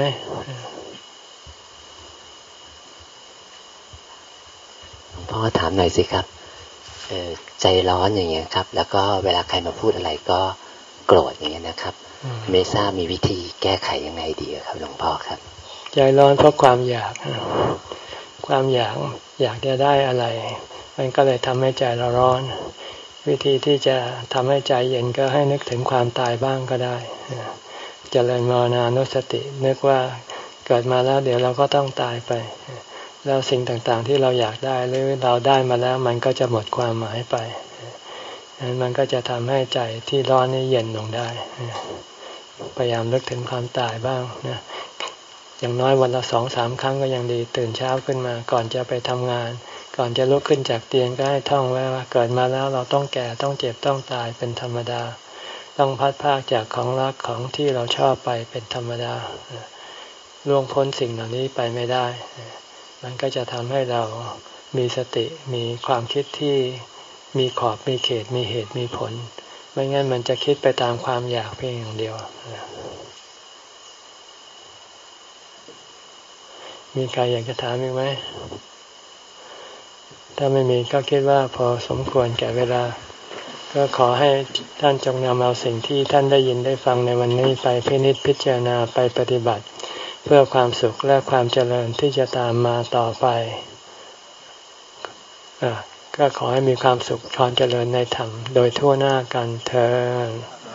พ่อถามหน่อยสิครับเอ่อใจร้อนอย่างเงี้ยครับแล้วก็เวลาใครมาพูดอะไรก็โกรธอย่างเงี้ยนะครับไม่ทราบมีวิธีแก้ไขยังไงดีครับหลวงพ่อครับใจร้อนเพราะความอยากความอยากอยากจะได้อะไรมันก็เลยทำให้ใจเราร้อนวิธีที่จะทำให้ใจเย็นก็ให้นึกถึงความตายบ้างก็ได้เจริญมรณานุสตินึกว่าเกิดมาแล้วเดี๋ยวเราก็ต้องตายไปแล้วสิ่งต่างๆที่เราอยากได้หรือเราได้มาแล้วมันก็จะหมดความหมายไปนั้นมันก็จะทำให้ใจที่ร้อนนี้เย็นลงได้พยายามนึกถึงความตายบ้างนะอย่างน้อยวันละสองสามครั้งก็ยังดีตื่นเช้าขึ้นมาก่อนจะไปทำงานก่อนจะลุกขึ้นจากเตียงก็ให้ท่องไว้ว่าเกิดมาแล้วเราต้องแก่ต้องเจ็บต้องตายเป็นธรรมดาต้องพัดพรากจากของรักของที่เราชอบไปเป็นธรรมดาล่วงพ้นสิ่งเหล่านี้ไปไม่ได้มันก็จะทำให้เรามีสติมีความคิดที่มีขอบมีเขตมีเหตุมีผลไม่งั้นมันจะคิดไปตามความอยากเพียงอย่างเดียวมีใครอยากจะถามอีกไหมถ้าไม่มีก็คิดว่าพอสมควรแก่เวลาก็ขอให้ท่านจงนำเอาสิ่งที่ท่านได้ยินได้ฟังในวันนี้ไปพินิจพิจารณาไปปฏิบัติเพื่อความสุขและความเจริญที่จะตามมาต่อไปอ่ะก็ขอให้มีความสุขความเจริญในธรรมโดยทั่วหน้ากันเทอญ